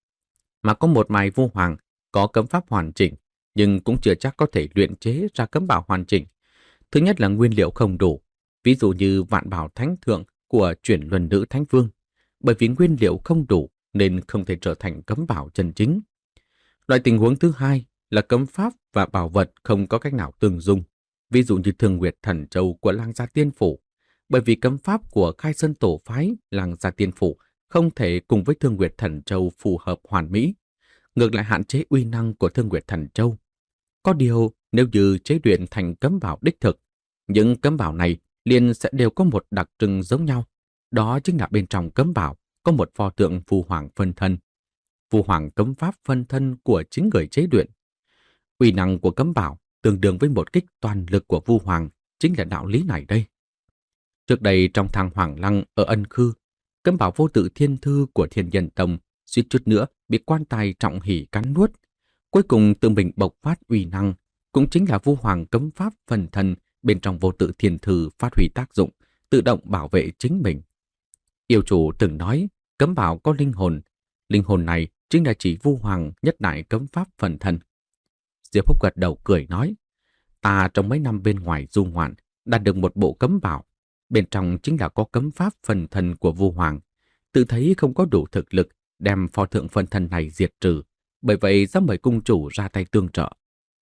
Mà có một vài vu hoàng có cấm pháp hoàn chỉnh, nhưng cũng chưa chắc có thể luyện chế ra cấm bảo hoàn chỉnh. Thứ nhất là nguyên liệu không đủ, ví dụ như vạn bảo thánh thượng của chuyển luân nữ thánh vương. Bởi vì nguyên liệu không đủ nên không thể trở thành cấm bảo chân chính. Loại tình huống thứ hai là cấm pháp và bảo vật không có cách nào tương dung. Ví dụ như Thương Nguyệt Thần Châu của Lang Gia Tiên Phủ. Bởi vì cấm pháp của Khai Sơn Tổ Phái Lang Gia Tiên Phủ không thể cùng với Thương Nguyệt Thần Châu phù hợp hoàn mỹ. Ngược lại hạn chế uy năng của Thương Nguyệt Thần Châu. Có điều nếu như chế luyện thành cấm bảo đích thực, những cấm bảo này liền sẽ đều có một đặc trưng giống nhau. Đó chính là bên trong cấm bảo có một pho tượng Vu Hoàng phân thân. Vu Hoàng cấm pháp phân thân của chính người chế luyện. Uy năng của cấm bảo tương đương với một kích toàn lực của Vu Hoàng, chính là đạo lý này đây. Trước đây trong thang Hoàng Lăng ở Ân Khư, cấm bảo vô tự thiên thư của Thiên Nhân Tông suýt chút nữa bị quan tài Trọng Hỷ cắn nuốt. Cuối cùng tự mình bộc phát uy năng, cũng chính là Vu Hoàng cấm pháp phân thân bên trong vô tự thiên thư phát huy tác dụng, tự động bảo vệ chính mình. Yêu chủ từng nói cấm bảo có linh hồn, linh hồn này chính là chỉ Vu Hoàng nhất đại cấm pháp phân thân. Diệp Húc gật đầu cười nói, ta trong mấy năm bên ngoài du ngoạn đạt được một bộ cấm bảo, bên trong chính là có cấm pháp phân thân của Vu Hoàng, tự thấy không có đủ thực lực đem pho tượng phân thân này diệt trừ, bởi vậy dám mời cung chủ ra tay tương trợ.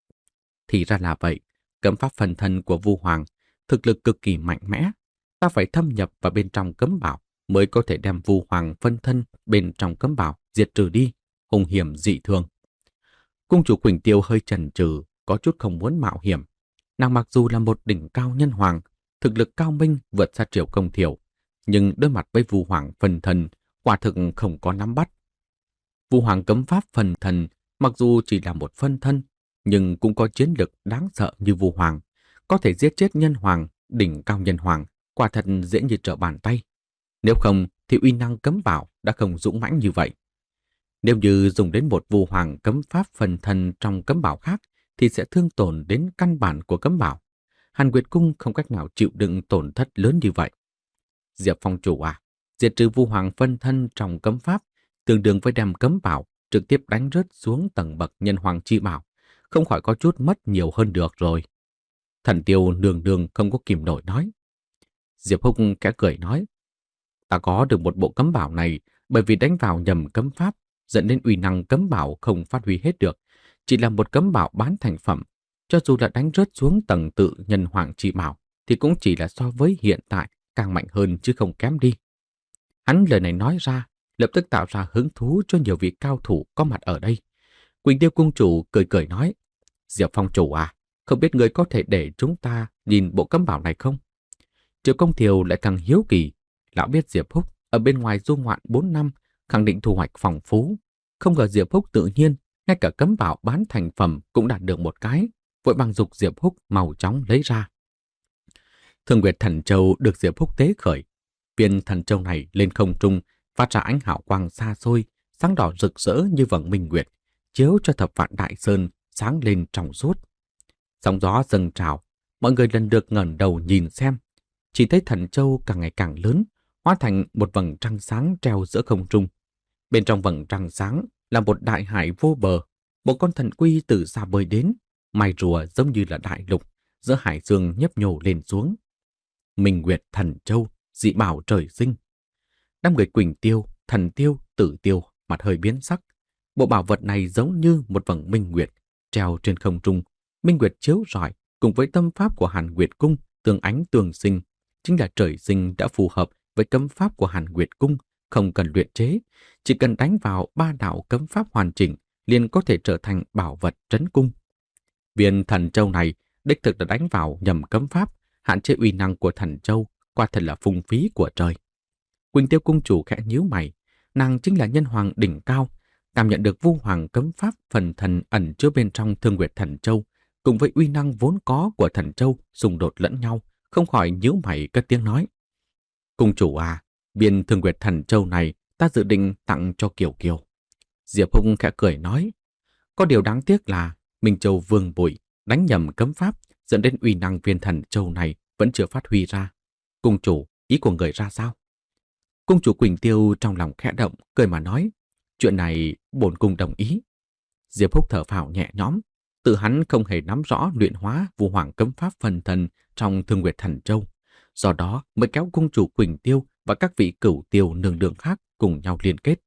Thì ra là vậy, cấm pháp phân thân của Vu Hoàng thực lực cực kỳ mạnh mẽ, ta phải thâm nhập vào bên trong cấm bảo mới có thể đem Vu Hoàng phân thân bên trong cấm bảo diệt trừ đi, hung hiểm dị thường. Cung chủ Quỳnh Tiêu hơi chần chừ, có chút không muốn mạo hiểm. Nàng mặc dù là một đỉnh cao nhân hoàng, thực lực cao minh vượt xa Triệu Công Thiều, nhưng đối mặt với Vu Hoàng phân thân, quả thực không có nắm bắt. Vu Hoàng cấm pháp phân thân, mặc dù chỉ là một phân thân, nhưng cũng có chiến lực đáng sợ như Vu Hoàng, có thể giết chết nhân hoàng, đỉnh cao nhân hoàng, quả thật dễ như trở bàn tay. Nếu không thì uy năng cấm bảo đã không dũng mãnh như vậy. Nếu như dùng đến một vu hoàng cấm pháp phần thân trong cấm bảo khác thì sẽ thương tổn đến căn bản của cấm bảo. Hàn Nguyệt Cung không cách nào chịu đựng tổn thất lớn như vậy. Diệp Phong chủ à, diệt trừ vu hoàng phân thân trong cấm pháp tương đương với đem cấm bảo trực tiếp đánh rớt xuống tầng bậc nhân hoàng chi bảo, không khỏi có chút mất nhiều hơn được rồi. Thần Tiêu nương nương không có kìm nổi nói. Diệp Húc khẽ cười nói, ta có được một bộ cấm bảo này bởi vì đánh vào nhầm cấm pháp, dẫn đến uy năng cấm bảo không phát huy hết được, chỉ là một cấm bảo bán thành phẩm. Cho dù là đánh rớt xuống tầng tự nhân hoàng chi bảo thì cũng chỉ là so với hiện tại càng mạnh hơn chứ không kém đi. Hắn lời này nói ra lập tức tạo ra hứng thú cho nhiều vị cao thủ có mặt ở đây. Quỳnh Tiêu cung chủ cười cười nói, Diệp Phong chủ à, không biết người có thể để chúng ta nhìn bộ cấm bảo này không? Triệu Công Thiều lại càng hiếu kỳ. Lão biết Diệp Húc ở bên ngoài du ngoạn bốn năm, khẳng định thu hoạch phong phú. Không ngờ Diệp Húc tự nhiên ngay cả cấm bảo bán thành phẩm cũng đạt được một cái, vội bằng dục Diệp Húc mau chóng lấy ra. Thương Nguyệt Thần Châu được Diệp Húc tế khởi. Viên thần châu này lên không trung, phát ra ánh hào quang xa xôi, sáng đỏ rực rỡ như vầng minh nguyệt, chiếu cho thập vạn đại sơn sáng lên trong suốt. Sóng gió dâng trào, mọi người lần lượt ngẩng đầu nhìn xem, chỉ thấy thần châu càng ngày càng lớn, hóa thành một vầng trăng sáng treo giữa không trung. Bên trong vầng trăng sáng là một đại hải vô bờ, một con thần quy từ xa bơi đến, mài rùa giống như là đại lục, giữa hải dương nhấp nhô lên xuống. Minh Nguyệt Thần Châu, dị bảo trời sinh. Đám người Quỳnh Tiêu, Thần Tiêu, Tử Tiêu mặt hơi biến sắc. Bộ bảo vật này giống như một vầng minh nguyệt treo trên không trung. Minh nguyệt chiếu rọi cùng với tâm pháp của Hàn Nguyệt Cung tương ánh tương sinh, chính là trời sinh đã phù hợp với cấm pháp của Hàn Nguyệt Cung, không cần luyện chế, chỉ cần đánh vào ba đạo cấm pháp hoàn chỉnh liền có thể trở thành bảo vật trấn cung. Viên thần châu này đích thực đã đánh vào nhầm cấm pháp, hạn chế uy năng của thần châu, quả thật là phung phí của trời. Quỳnh Tiêu cung chủ khẽ nhíu mày, nàng chính là nhân hoàng đỉnh cao, cảm nhận được vu hoàng cấm pháp phần thần ẩn chứa bên trong Thương Nguyệt Thần Châu, cùng với uy năng vốn có của thần châu xung đột lẫn nhau, không khỏi nhíu mày cất tiếng nói. Cung chủ à, viên Thương Nguyệt Thần Châu này ta dự định tặng cho Kiều Kiều. Diệp Húc khẽ cười nói, có điều đáng tiếc là Minh Châu Vương Bụi đánh nhầm cấm pháp, dẫn đến uy năng viên thần châu này vẫn chưa phát huy ra. Cung chủ, ý của người ra sao? Cung chủ Quỳnh Tiêu trong lòng khẽ động, cười mà nói, chuyện này bổn cung đồng ý. Diệp Húc thở phào nhẹ nhõm, tự hắn không hề nắm rõ luyện hóa vu hoàng cấm pháp phần thần trong Thương Nguyệt Thần Châu, do đó mới kéo cung chủ Quỳnh Tiêu và các vị cửu tiêu nương nương khác cùng nhau liên kết.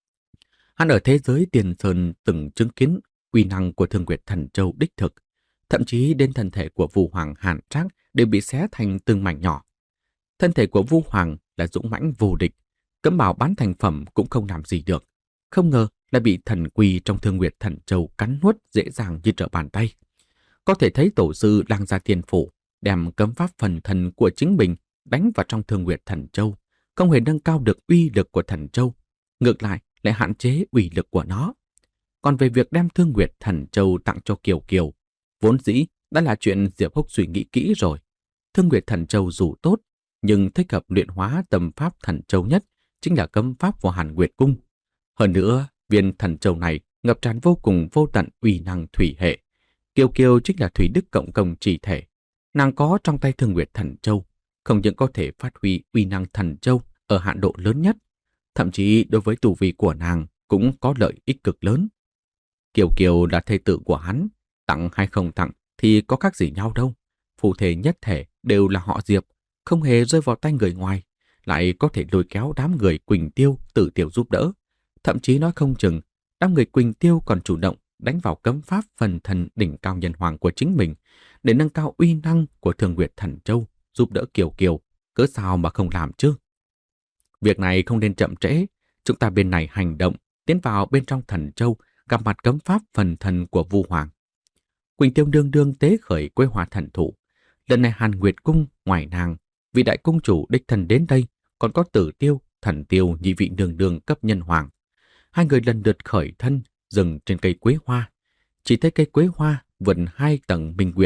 Hắn ở thế giới Tiền Sơn từng chứng kiến uy năng của Thương Nguyệt Thần Châu đích thực, thậm chí đến thân thể của vu hoàng Hàn Trác đều bị xé thành từng mảnh nhỏ. Thân thể của vu hoàng là dũng mãnh vô địch, cấm bảo bán thành phẩm cũng không làm gì được. Không ngờ lại bị thần quy trong Thương Nguyệt Thần Châu cắn nuốt dễ dàng như trở bàn tay. Có thể thấy tổ sư đang ra tiền phủ, đem cấm pháp phần thần của chính mình đánh vào trong Thương Nguyệt Thần Châu, không hề nâng cao được uy lực của Thần Châu, ngược lại lại hạn chế uy lực của nó. Còn về việc đem Thương Nguyệt Thần Châu tặng cho Kiều Kiều, vốn dĩ đã là chuyện Diệp Húc suy nghĩ kỹ rồi. Thương Nguyệt Thần Châu dù tốt, nhưng thích hợp luyện hóa tâm pháp Thần Châu nhất chính là cấm pháp của Hàn Nguyệt Cung. Hơn nữa, viên Thần Châu này ngập tràn vô cùng vô tận uy năng thủy hệ. Kiều Kiều chính là thủy đức cộng công chỉ thể. Nàng có trong tay Thương Nguyệt Thần Châu, không những có thể phát huy uy năng Thần Châu ở hạn độ lớn nhất, thậm chí đối với tu vi của nàng cũng có lợi ích cực lớn. Kiều Kiều là thê tử của hắn, tặng hay không tặng thì có khác gì nhau đâu. Phù thể nhất thể đều là họ Diệp, không hề rơi vào tay người ngoài, lại có thể lôi kéo đám người Quỳnh Tiêu, Tử Tiêu giúp đỡ. Thậm chí nói không chừng, đám người Quỳnh Tiêu còn chủ động đánh vào cấm pháp phần thần đỉnh cao nhân hoàng của chính mình để nâng cao uy năng của Thương Nguyệt Thần Châu, giúp đỡ Kiều Kiều, cớ sao mà không làm chứ? Việc này không nên chậm trễ, chúng ta bên này hành động, tiến vào bên trong Thần Châu, gặp mặt cấm pháp phần thần của Vu Hoàng. Quỳnh Tiêu đương đương tế khởi quê hoa thần thụ. Lần này Hàn Nguyệt Cung ngoài nàng, vị đại cung chủ đích thân đến đây, còn có Tử Tiêu, Thần Tiêu nhị vị nương nương cấp nhân hoàng. Hai người lần lượt khởi thân, dừng trên cây quế hoa. Chỉ thấy cây quế hoa vượt hai tầng minh nguyệt,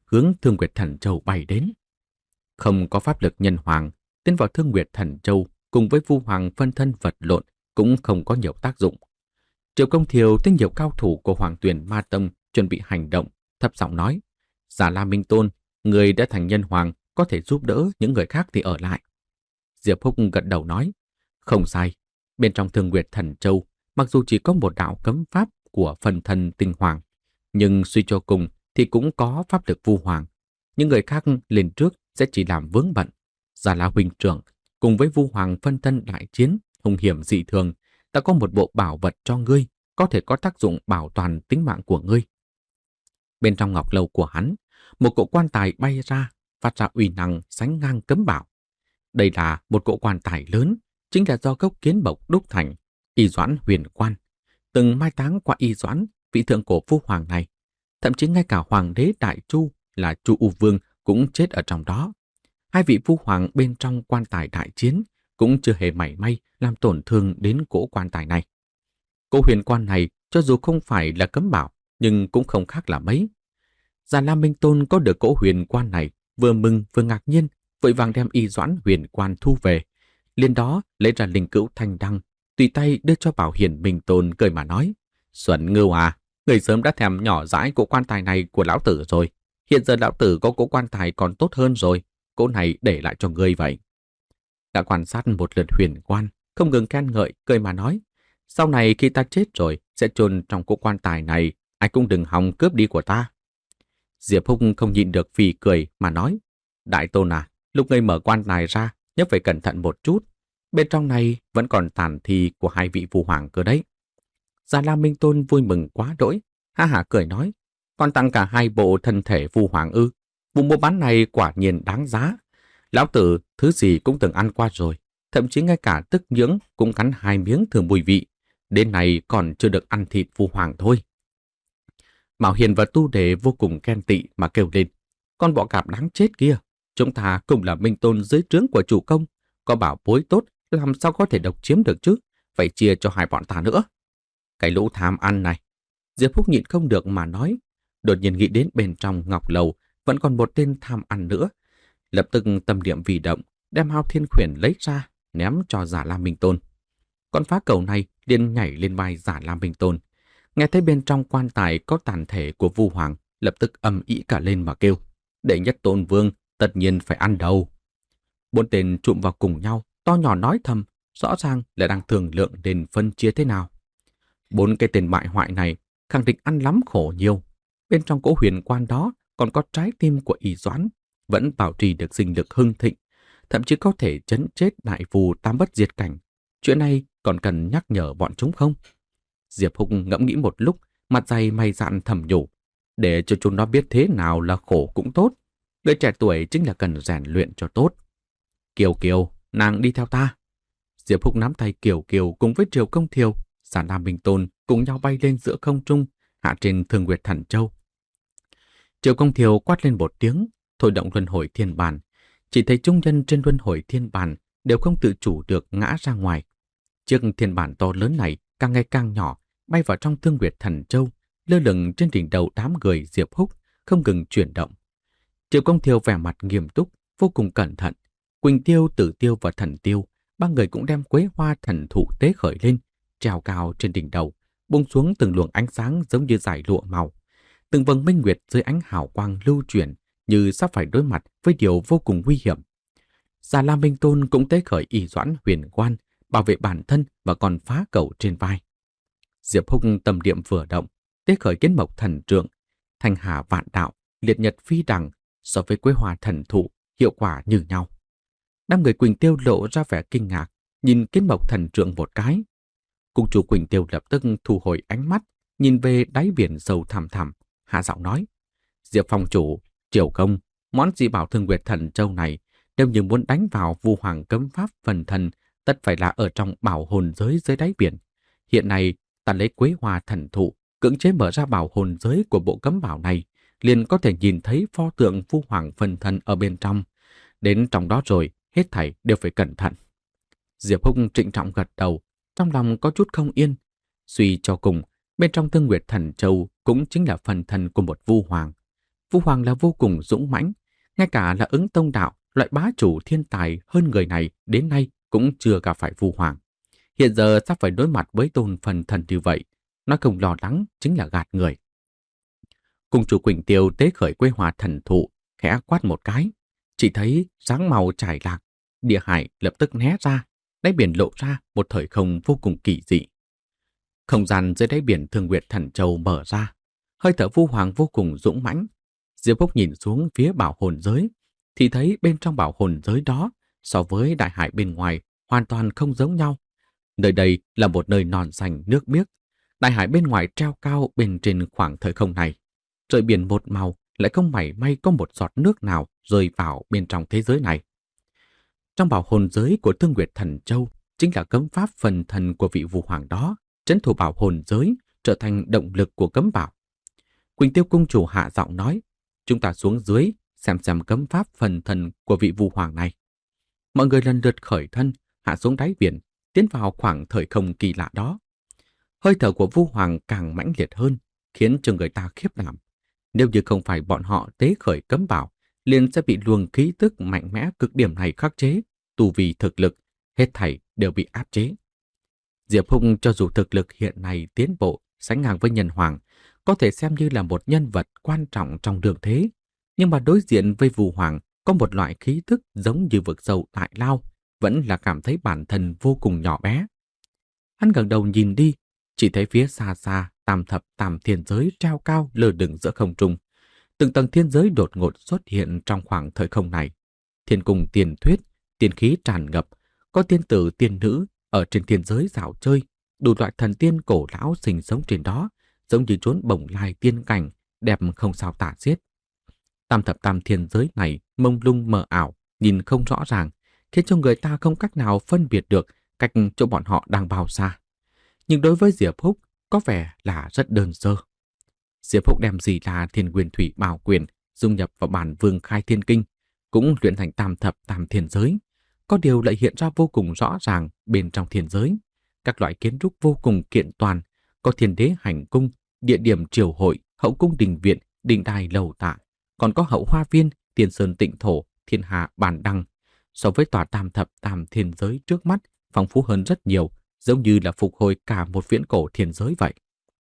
hướng Thương Nguyệt Thần Châu bay đến. Không có pháp lực nhân hoàng, tiến vào Thương Nguyệt Thần Châu cùng với Vu Hoàng phân thân vật lộn cũng không có nhiều tác dụng. Triệu Công Thiều thấy nhiều cao thủ của Hoàng Tuyền Ma Tông chuẩn bị hành động, thấp giọng nói: Già La Minh Tôn, người đã thành nhân hoàng, có thể giúp đỡ những người khác thì ở lại. Diệp Húc gật đầu nói: Không sai, bên trong Thương Nguyệt Thần Châu, mặc dù chỉ có một đạo cấm pháp của phần thân tinh hoàng, nhưng suy cho cùng thì cũng có pháp lực Vu Hoàng. Những người khác lên trước sẽ chỉ làm vướng bận. Già La huynh trưởng cùng với Vu Hoàng phân thân đại chiến hung hiểm dị thường, ta có một bộ bảo vật cho ngươi, có thể có tác dụng bảo toàn tính mạng của ngươi. Bên trong ngọc lâu của hắn, một cỗ quan tài bay ra, phát ra uy năng sánh ngang cấm bảo. Đây là một cỗ quan tài lớn, chính là do gốc kiến bộc đúc thành, Y Doãn huyền quan. Từng mai táng qua Y Doãn, vị thượng cổ Vu Hoàng này. Thậm chí ngay cả Hoàng đế Đại Chu là Chu U Vương cũng chết ở trong đó. Hai vị Vu Hoàng bên trong quan tài đại chiến cũng chưa hề mảy may làm tổn thương đến cỗ quan tài này. Cỗ huyền quan này cho dù không phải là cấm bảo, nhưng cũng không khác là mấy. Già La Minh Tôn có được cỗ huyền quan này, vừa mừng vừa ngạc nhiên, vội vàng đem Y Doãn huyền quan thu về. Liên đó lấy ra linh cữu thanh đăng, tùy tay đưa cho Bảo Hiển Minh Tôn, cười mà nói: Xuân Ngưu à, người sớm đã thèm nhỏ dãi cỗ quan tài này của lão tử rồi. Hiện giờ lão tử có cỗ quan tài còn tốt hơn rồi, cỗ này để lại cho ngươi vậy. Đã quan sát một lượt huyền quan, không ngừng khen ngợi, cười mà nói: Sau này khi ta chết rồi, sẽ chôn trong cỗ quan tài này, ai cũng đừng hòng cướp đi của ta. Diệp Húc không nhịn được phì cười mà nói: Đại tôn à, lúc ngươi mở quan tài ra, nhớ phải cẩn thận một chút. Bên trong này vẫn còn tàn thi của hai vị Vu Hoàng cơ đấy. Già La Minh Tôn vui mừng quá đỗi, ha hả cười nói: Còn tặng cả hai bộ thân thể Vu Hoàng ư? Vụ mua bán này quả nhiên đáng giá. Lão tử thứ gì cũng từng ăn qua rồi, thậm chí ngay cả tức nhưỡng cũng cắn hai miếng thử mùi vị. Đến này còn chưa được ăn thịt Vu Hoàng thôi. Mạo Hiền và Tu Đề vô cùng ghen tị mà kêu lên: Con bọ cạp đáng chết kia, chúng ta cùng là Minh Tôn dưới trướng của chủ công, có bảo bối tốt làm sao có thể độc chiếm được chứ, phải chia cho hai bọn ta nữa. Cái lũ tham ăn này. Diệp Húc nhịn không được mà nói, đột nhiên nghĩ đến bên trong ngọc lầu vẫn còn một tên tham ăn nữa, lập tức tâm niệm vì động, đem Hao Thiên Khuyển lấy ra ném cho Già La Minh Tôn. Con phá cầu này liền nhảy lên vai Già La Minh Tôn, nghe thấy bên trong quan tài có tàn thể của Vu Hoàng, lập tức âm ĩ cả lên mà kêu: Đệ nhất Tôn Vương tất nhiên phải ăn đầu. Bốn tên trụm vào cùng nhau, to nhỏ nói thầm, rõ ràng là đang thương lượng đến phân chia thế nào. Bốn cái tên bại hoại này khẳng định ăn lắm khổ nhiều. Bên trong cỗ huyền quan đó còn có trái tim của Y Doãn, vẫn bảo trì được sinh lực hưng thịnh, thậm chí có thể chấn chết đại phù tam bất diệt cảnh. Chuyện này còn cần nhắc nhở bọn chúng không? Diệp Húc ngẫm nghĩ một lúc, mặt dày mày dạn thầm nhủ: Để cho chúng nó biết thế nào là khổ cũng tốt. Người trẻ tuổi chính là cần rèn luyện cho tốt. Kiều Kiều, nàng đi theo ta. Diệp Húc nắm tay Kiều Kiều cùng với Triệu Công Thiều, Già La Minh Tôn cùng nhau bay lên giữa không trung, hạ trên Thương Nguyệt Thần Châu. Triệu Công Thiều quát lên một tiếng, thôi động luân hồi thiên bàn. Chỉ thấy chúng nhân trên luân hồi thiên bàn đều không tự chủ được ngã ra ngoài. Chiếc thiên bàn to lớn này càng ngày càng nhỏ, bay vào trong Thương Nguyệt Thần Châu, lơ lửng trên đỉnh đầu đám người Diệp Húc, không ngừng chuyển động. Triệu Công Thiều vẻ mặt nghiêm túc, vô cùng cẩn thận. Quỳnh Tiêu, Tử Tiêu và Thần Tiêu, ba người cũng đem quế hoa thần thụ tế khởi lên, treo cao trên đỉnh đầu, buông xuống từng luồng ánh sáng giống như dải lụa màu. Từng vầng minh nguyệt dưới ánh hào quang lưu chuyển, như sắp phải đối mặt với điều vô cùng nguy hiểm. Già La Minh Tôn cũng tế khởi Y Doãn huyền quan, bảo vệ bản thân và còn phá cầu trên vai. Diệp Húc tâm niệm vừa động, tế khởi kiến mộc thần trượng, thanh hà vạn đạo, liệt nhật phi đằng, so với quế hoa thần thụ hiệu quả như nhau. Năm người Quỳnh Tiêu lộ ra vẻ kinh ngạc, nhìn kiến mộc thần trượng một cái. Cung chủ Quỳnh Tiêu lập tức thu hồi ánh mắt, nhìn về đáy biển sâu thẳm thẳm, hạ giọng nói: Diệp Phong chủ, Triều Công, món dị bảo Thương Nguyệt Thần Châu này, nếu như muốn đánh vào Vu Hoàng cấm pháp phần thần, tất phải là ở trong bảo hồn giới dưới đáy biển. Hiện nay, ta lấy quế hoa thần thụ, cưỡng chế mở ra bảo hồn giới của bộ cấm bảo này, liền có thể nhìn thấy pho tượng Vu Hoàng phần thần ở bên trong. Đến trong đó rồi, hết thảy đều phải cẩn thận. Diệp Húc trịnh trọng gật đầu, trong lòng có chút không yên. Suy cho cùng, bên trong Thương Nguyệt Thần Châu cũng chính là phần thần của một Vu Hoàng. Vu Hoàng là vô cùng dũng mãnh, ngay cả là Ứng Tông Đạo, loại bá chủ thiên tài hơn người này đến nay cũng chưa gặp phải Vu Hoàng. Hiện giờ sắp phải đối mặt với tôn phần thần như vậy, nói không lo lắng chính là gạt người. Cung chủ Quỳnh Tiêu tế khởi quê hòa thần thụ, khẽ quát một cái, chỉ thấy sáng màu trải lạc, địa hải lập tức né ra, đáy biển lộ ra một thời không vô cùng kỳ dị. Không gian dưới đáy biển Thương Nguyệt Thần Châu mở ra, hơi thở Vu Hoàng vô cùng dũng mãnh. Diệp Phúc nhìn xuống phía bảo hồn giới, thì thấy bên trong bảo hồn giới đó so với đại hải bên ngoài hoàn toàn không giống nhau. Nơi đây là một nơi non xanh nước biếc, đại hải bên ngoài treo cao bên trên khoảng thời không này. Trời biển một màu, lại không mảy may có một giọt nước nào rơi vào bên trong thế giới này. Trong bảo hồn giới của Thương Nguyệt Thần Châu chính là cấm pháp phần thần của vị Vu Hoàng đó, trấn thủ bảo hồn giới trở thành động lực của cấm bảo. Quỳnh Tiêu cung chủ hạ giọng nói, chúng ta xuống dưới xem xem cấm pháp phần thần của vị Vu Hoàng này. Mọi người lần lượt khởi thân, hạ xuống đáy biển, tiến vào khoảng thời không kỳ lạ đó. Hơi thở của Vu Hoàng càng mãnh liệt hơn, khiến cho người ta khiếp đảm. Nếu như không phải bọn họ tế khởi cấm bảo, liền sẽ bị luồng khí tức mạnh mẽ cực điểm này khắc chế, tu vi thực lực, hết thảy đều bị áp chế. Diệp Hùng cho dù thực lực hiện nay tiến bộ, sánh ngang với Nhân Hoàng, có thể xem như là một nhân vật quan trọng trong đường thế, nhưng mà đối diện với Vu Hoàng có một loại khí tức giống như vực sâu đại lao, vẫn là cảm thấy bản thân vô cùng nhỏ bé. Hắn ngẩng đầu nhìn đi, chỉ thấy phía xa xa tam thập tam thiên giới treo cao lơ lửng giữa không trung. Từng tầng thiên giới đột ngột xuất hiện trong khoảng thời không này. Thiên cung tiền thuyết, tiên khí tràn ngập, có tiên tử tiên nữ ở trên thiên giới dạo chơi, đủ loại thần tiên cổ lão sinh sống trên đó, giống như chốn bồng lai tiên cảnh, đẹp không sao tả xiết. Tam thập tam thiên giới này mông lung mờ ảo, nhìn không rõ ràng, khiến cho người ta không cách nào phân biệt được cách chỗ bọn họ đang bao xa. Nhưng đối với Diệp Húc, có vẻ là rất đơn sơ. Diệp Húc đem gì là Thiên Nguyên Thủy Bảo Quyền dung nhập vào bản Vương Khai Thiên Kinh, cũng luyện thành tam thập tam thiên giới. Có điều lại hiện ra vô cùng rõ ràng bên trong thiên giới. Các loại kiến trúc vô cùng kiện toàn, có thiên đế hành cung, địa điểm triều hội, hậu cung đình viện, đình đài lầu tạ, còn có hậu hoa viên, tiền sơn tịnh thổ, thiên hà bàn đăng. So với tòa tam thập tam thiên giới trước mắt, phong phú hơn rất nhiều, giống như là phục hồi cả một viễn cổ thiên giới vậy.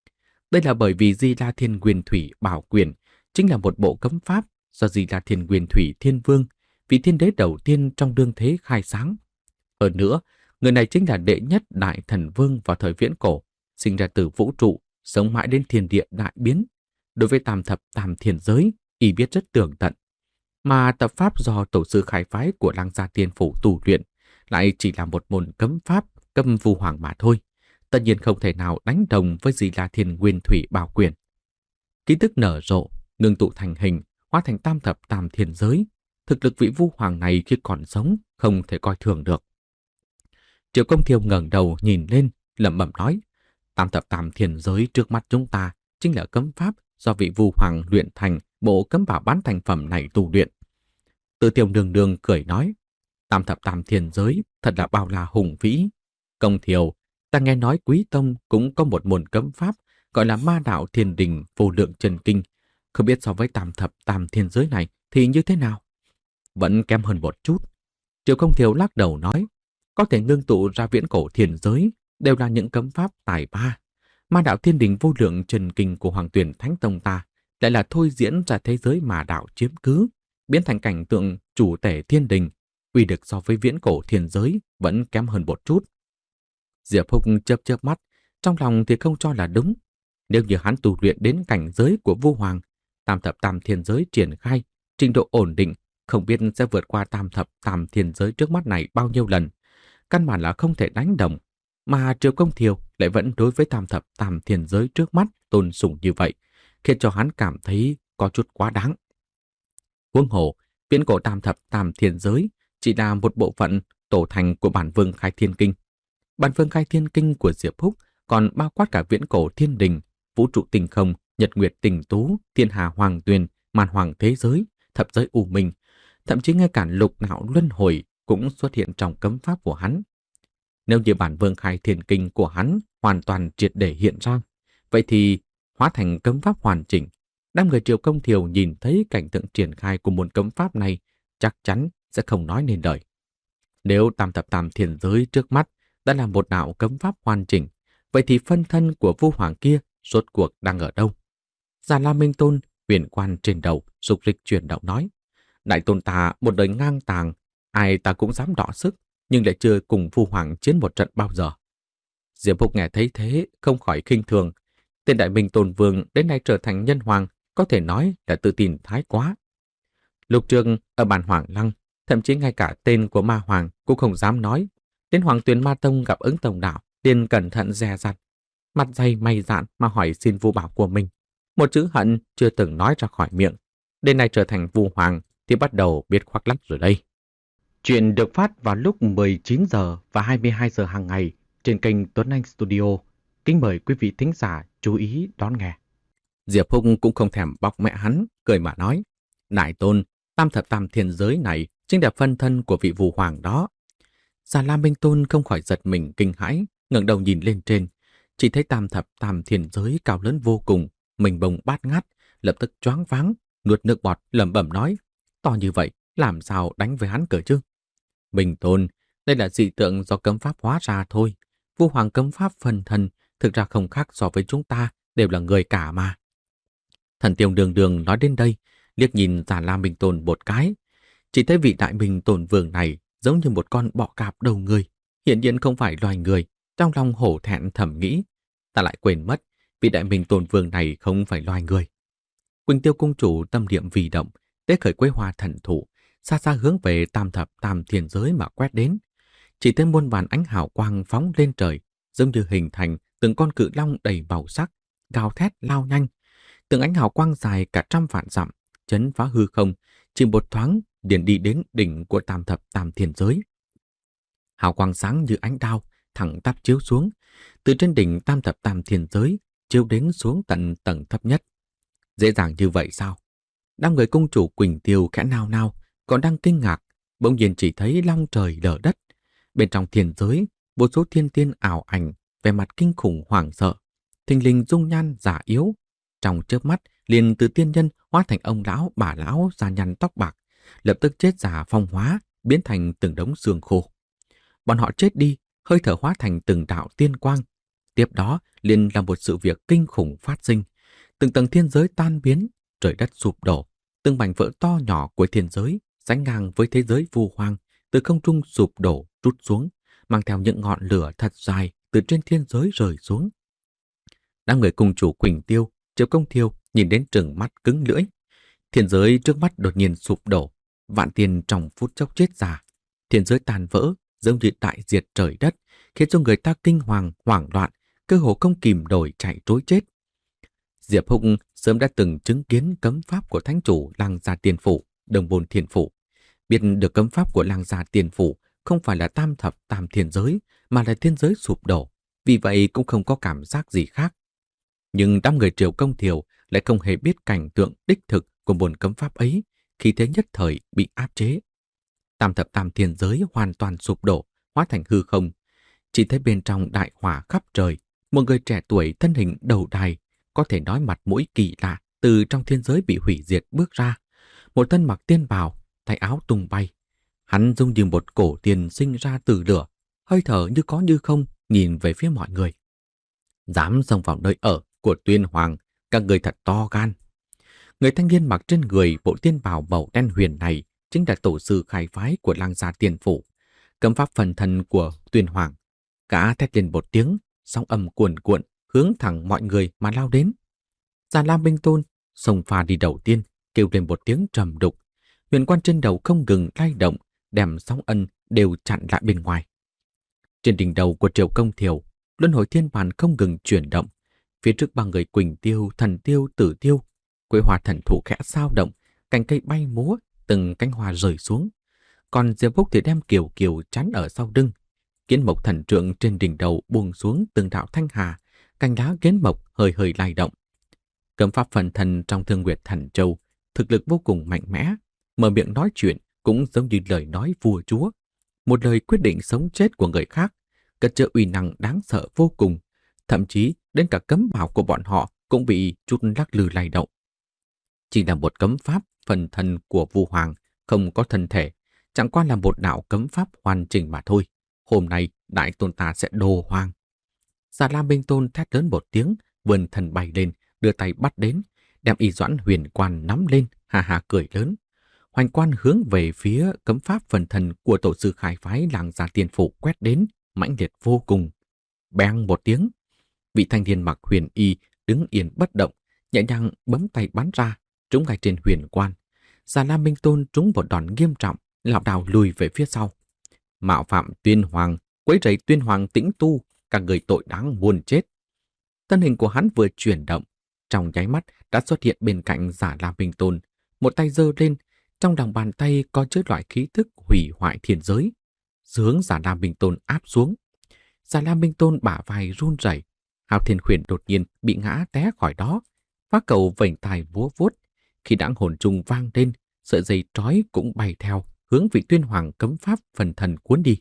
Đây là bởi vì Di La Thiên Nguyên Thủy Bảo Quyền chính là một bộ cấm pháp do Di La Thiên Nguyên Thủy Thiên Vương, vị thiên đế đầu tiên trong đương thế khai sáng. Hơn nữa, người này chính là đệ nhất đại thần vương vào thời viễn cổ, sinh ra từ vũ trụ, sống mãi đến thiên địa đại biến. Đối với tam thập tam thiên giới, y biết rất tường tận. Mà tập pháp do tổ sư khai phái của Lăng Gia Tiên Phủ tu luyện lại chỉ là một môn cấm pháp cấm Vu Hoàng mà thôi. Tất nhiên không thể nào đánh đồng với Di La Thiên Nguyên Thủy Bảo Quyền. Ký tức nở rộ, ngưng tụ thành hình, hóa thành tam thập tam thiên giới. Thực lực vị Vu Hoàng này khi còn sống không thể coi thường được. Triệu Công Thiêu ngẩng đầu nhìn lên, lẩm bẩm nói: tam thập tam thiên giới trước mắt chúng ta chính là cấm pháp do vị Vu Hoàng luyện thành bộ cấm bảo bán thành phẩm này tu luyện. Từ Tiêu Đường Đường cười nói: tam thập tam thiên giới thật là bao la hùng vĩ. Công Thiêu, ta nghe nói Quý Tông cũng có một môn cấm pháp gọi là Ma Đạo Thiên Đình Vô Lượng Chân Kinh. Không biết so với tam thập tam thiên giới này thì như thế nào? Vẫn kém hơn một chút. Triệu Công Thiêu lắc đầu nói: có thể ngưng tụ ra viễn cổ thiên giới đều là những cấm pháp tài ba. Ma Đạo Thiên Đình Vô Lượng Chân Kinh của Hoàng Tuyển Thánh Tông ta lại là thôi diễn ra thế giới mà đạo chiếm cứ, biến thành cảnh tượng chủ tể thiên đình, uy lực so với viễn cổ thiên giới vẫn kém hơn một chút. Diệp Húc chớp chớp mắt, trong lòng thì không cho là đúng. Nếu như hắn tu luyện đến cảnh giới của Vu Hoàng, tam thập tam thiên giới triển khai, trình độ ổn định, không biết sẽ vượt qua tam thập tam thiên giới trước mắt này bao nhiêu lần. Căn bản là không thể đánh đồng, mà Triệu Công Thiêu lại vẫn đối với tam thập tam thiên giới trước mắt tôn sùng như vậy, khiến cho hắn cảm thấy có chút quá đáng. Huống hồ, viễn cổ tam thập tam thiên giới chỉ là một bộ phận tổ thành của bản Vương Khai Thiên Kinh. Bản Vương Khai Thiên Kinh của Diệp Húc còn bao quát cả viễn cổ thiên đình, vũ trụ tinh không, nhật nguyệt tinh tú, thiên hà hoàng tuyền, màn hoàng thế giới, thập giới u minh, thậm chí ngay cả lục não luân hồi cũng xuất hiện trong cấm pháp của hắn. Nếu như bản Vương Khai Thiên Kinh của hắn hoàn toàn triệt để hiện ra, vậy thì hóa thành cấm pháp hoàn chỉnh, Đám người Triệu Công Thiều nhìn thấy cảnh tượng triển khai của môn cấm pháp này chắc chắn sẽ không nói nên lời. Nếu tam thập tam thiên giới trước mắt đã là một đạo cấm pháp hoàn chỉnh, vậy thì phân thân của Vu Hoàng kia rốt cuộc đang ở đâu? Già La Minh Tôn, huyền quan trên đầu, dục dịch chuyển động nói. Đại tôn ta một đời ngang tàng, ai ta cũng dám đọ sức, nhưng lại chưa cùng Vu Hoàng chiến một trận bao giờ. Diệp Phúc nghe thấy thế, không khỏi khinh thường. Tên Đại Minh Tôn Vương đến nay trở thành nhân hoàng, có thể nói là tự tin thái quá. Lục Trường ở bản Hoàng Lăng, thậm chí ngay cả tên của Ma Hoàng cũng không dám nói. Đến Hoàng Tuyền Ma Tông gặp ứng tổng đạo, liền cẩn thận dè dặt, mặt dày mày dạn mà hỏi xin Vu bảo của mình. Một chữ hận chưa từng nói ra khỏi miệng. Đến nay trở thành Vu Hoàng thì bắt đầu biết khoác lác rồi đây. Chuyện được phát vào lúc mười chín giờ và hai mươi hai giờ hàng ngày trên kênh Tuấn Anh Studio. Kính mời quý vị thính giả chú ý đón nghe. Diệp Hùng cũng không thèm bọc mẹ hắn, cười mà nói. Đại tôn, tam thập tam thiên giới này chính là phân thân của vị Vu Hoàng đó. Già La Minh Tôn không khỏi giật mình kinh hãi, ngẩng đầu nhìn lên trên. Chỉ thấy tam thập tam thiên giới cao lớn vô cùng, mình bồng bát ngát, lập tức choáng váng, nuốt nước bọt lẩm bẩm nói. To như vậy, làm sao đánh với hắn cỡ chứ? Minh Tôn, đây là dị tượng do cấm pháp hóa ra thôi. Vu Hoàng cấm pháp phân thân, thực ra không khác so với chúng ta, đều là người cả mà. Thần Tiêu Đường Đường nói đến đây, liếc nhìn Già La Minh Tôn một cái. Chỉ thấy vị Đại Minh Tôn Vương này giống như một con bọ cạp đầu người, hiện nhiên không phải loài người. Trong lòng hổ thẹn thầm nghĩ, ta lại quên mất, vị Đại Minh Tôn Vương này không phải loài người. Quỳnh Tiêu Cung Chủ tâm niệm vì động, tế khởi quế hoa thần thụ, xa xa hướng về tam thập tam thiên giới mà quét đến. Chỉ thấy muôn vàn ánh hào quang phóng lên trời, giống như hình thành từng con cự long đầy màu sắc, gào thét lao nhanh. Từng ánh hào quang dài cả trăm vạn dặm, chấn phá hư không, chỉ một thoáng liền đi đến đỉnh của tam thập tam thiên giới. Hào quang sáng như ánh đao, thẳng tắp chiếu xuống, từ trên đỉnh tam thập tam thiên giới chiếu đến xuống tận tầng thấp nhất. Dễ dàng như vậy sao? Đám người cung chủ Quỳnh Tiêu khẽ nao nao, còn đang kinh ngạc, bỗng nhiên chỉ thấy long trời lở đất. Bên trong thiên giới, vô số thiên tiên ảo ảnh, vẻ mặt kinh khủng hoảng sợ, thình lình dung nhan giả yếu. Trong chớp mắt, liền từ tiên nhân hóa thành ông lão, bà lão da nhăn tóc bạc, lập tức chết giả phong hóa, biến thành từng đống xương khô. Bọn họ chết đi, hơi thở hóa thành từng đạo tiên quang. Tiếp đó, liền là một sự việc kinh khủng phát sinh. Từng tầng thiên giới tan biến, trời đất sụp đổ, từng mảnh vỡ to nhỏ của thiên giới sánh ngang với thế giới Vu Hoàng từ không trung sụp đổ rút xuống, mang theo những ngọn lửa thật dài từ trên thiên giới rơi xuống. Đám người cùng chủ Quỳnh Tiêu, Triệu Công Thiêu nhìn đến trừng mắt cứng lưỡi. Thiên giới trước mắt đột nhiên sụp đổ, vạn tiên trong phút chốc chết già. Thiên giới tàn vỡ, giống như đại diệt trời đất, khiến cho người ta kinh hoàng, hoảng loạn, cơ hồ không kìm nổi chạy trối chết. Diệp Hùng sớm đã từng chứng kiến cấm pháp của thánh chủ Lăng Gia Tiên Phủ, Đồng Bồn Thiên Phủ. Biết được cấm pháp của Lăng Gia Tiên Phủ không phải là tam thập tam thiên giới, mà là thiên giới sụp đổ, vì vậy cũng không có cảm giác gì khác. Nhưng đám người Triều Công Thiều lại không hề biết cảnh tượng đích thực của bồn cấm pháp ấy, khi thế nhất thời bị áp chế. Tam thập tam thiên giới hoàn toàn sụp đổ, hóa thành hư không. Chỉ thấy bên trong đại hỏa khắp trời, một người trẻ tuổi thân hình đầu đài, có thể nói mặt mũi kỳ lạ, từ trong thiên giới bị hủy diệt bước ra. Một thân mặc tiên bào, tay áo tung bay. Hắn giống như một cổ tiền sinh ra từ lửa, hơi thở như có như không, nhìn về phía mọi người. Dám xông vào nơi ở của Tuyên Hoàng, các người thật to gan. Người thanh niên mặc trên người bộ tiên bào màu đen huyền này chính là tổ sư khai phái của Lăng Gia Tiên Phủ, cấm pháp phần thân của Tuyên Hoàng. Cả thét lên một tiếng, sóng âm cuồn cuộn hướng thẳng mọi người mà lao đến. Già La Minh Tôn xông pha đi đầu tiên, kêu lên một tiếng trầm đục. Huyền quan trên đầu không ngừng lay động, đem sóng ân đều chặn lại bên ngoài. Trên đỉnh đầu của Triều Công Thiều, luân hồi thiên bàn không ngừng chuyển động. Phía trước ba người Quỳnh Tiêu, Thần Tiêu, Tử Tiêu, quế hoa thần thụ khẽ sao động, cành cây bay múa, từng cánh hoa rơi xuống. Còn Diệp Phúc thì đem Kiều Kiều chắn ở sau lưng. Kiến mộc thần trượng trên đỉnh đầu buông xuống từng đạo thanh hà, cành lá kiến mộc hơi hơi lay động. Cấm pháp phần thân trong Thương Nguyệt Thần Châu thực lực vô cùng mạnh mẽ, mở miệng nói chuyện cũng giống như lời nói vua chúa, một lời quyết định sống chết của người khác, cất chứa uy năng đáng sợ vô cùng, thậm chí đến cả cấm bảo của bọn họ cũng bị chút lắc lư lay động. Chỉ là một cấm pháp phần thân của Vu Hoàng, không có thân thể, chẳng qua là một đạo cấm pháp hoàn chỉnh mà thôi. Hôm nay đại tôn ta sẽ đồ hoang. Già Lam Minh Tôn thét lớn một tiếng, vươn thân bay lên, đưa tay bắt đến, đem Y Doãn Huyền Quan nắm lên, hà hà cười lớn. Hoành quan hướng về phía cấm pháp phần thân của tổ sư khai phái làng Gia Tiên Phủ quét đến, mãnh liệt vô cùng. Beng một tiếng, vị thanh niên mặc huyền y đứng yên bất động, nhẹ nhàng bấm tay bắn ra, trúng ngay trên huyền quan. Già Lam Minh Tôn trúng một đòn nghiêm trọng, lảo đảo lùi về phía sau. Mạo phạm Tuyên Hoàng, quấy rầy Tuyên Hoàng tĩnh tu, cả người tội đáng muôn chết. Thân hình của hắn vừa chuyển động, trong nháy mắt đã xuất hiện bên cạnh Già Lam Minh Tôn, một tay giơ lên, trong lòng bàn tay có chứa loại khí thức hủy hoại thiên giới, hướng Già Lam Minh Tôn áp xuống. Già Lam Minh Tôn bả vai run rẩy, Hạo Thiên Huyền đột nhiên bị ngã té khỏi đó, phá cầu vểnh tai múa vuốt, khi đãng hồn trung vang lên, sợi dây trói cũng bay theo, hướng vị Tuyên Hoàng cấm pháp phần thần cuốn đi.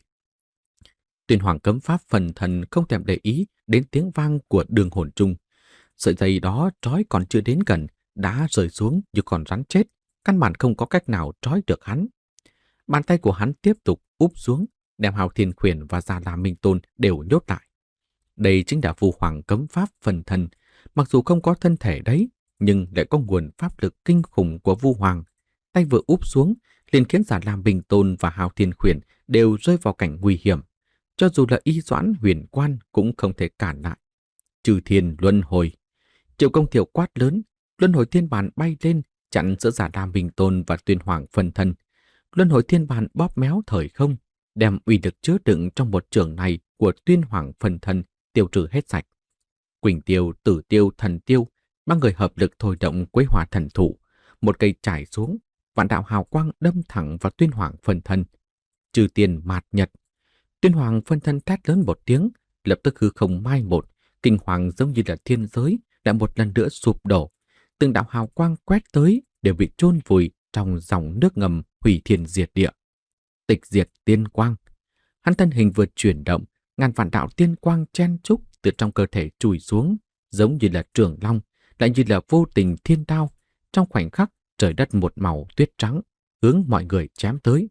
Tuyên Hoàng cấm pháp phần thần không thèm để ý đến tiếng vang của đường hồn trung. Sợi dây đó trói còn chưa đến gần, đã rơi xuống như con rắn chết, căn bản không có cách nào trói được hắn. Bàn tay của hắn tiếp tục úp xuống, đem Hạo Thiên Huyền và Già Lam Minh Tôn đều nhốt lại. Đây chính là Vu Hoàng cấm pháp phần thần, mặc dù không có thân thể đấy, nhưng lại có nguồn pháp lực kinh khủng của Vu Hoàng. Tay vừa úp xuống, liền khiến Già Lam Minh Tôn và Hạo Thiên Huyền đều rơi vào cảnh nguy hiểm. Cho dù là Y Doãn Huyền Quan cũng không thể cản lại. Trừ thiên luân hồi. Triệu Công Thiệu quát lớn, luân hồi thiên bàn bay lên, chặn giữa Già Lam Minh Tôn và Tuyên Hoàng phần thân. Luân hồi thiên bàn bóp méo thời không, đem uy lực chứa đựng trong một trường này của Tuyên Hoàng phần thân tiêu trừ hết sạch. Quỳnh Tiêu, Tử Tiêu, Thần Tiêu, ba người hợp lực thôi động Quế Hỏa thần thụ, một cây trải xuống, vạn đạo hào quang đâm thẳng vào Tuyên Hoàng phân thân. Trừ tiền mạt nhật, Tuyên Hoàng phân thân thét lớn một tiếng, lập tức hư không mai một, kinh hoàng giống như là thiên giới lại một lần nữa sụp đổ. Từng đạo hào quang quét tới đều bị chôn vùi trong dòng nước ngầm hủy thiên diệt địa. Tịch diệt tiên quang, hắn thân hình vừa chuyển động, ngàn vạn đạo tiên quang chen chúc từ trong cơ thể chùi xuống, giống như là trường long, lại như là vô tình thiên đao. Trong khoảnh khắc, trời đất một màu tuyết trắng, hướng mọi người chém tới.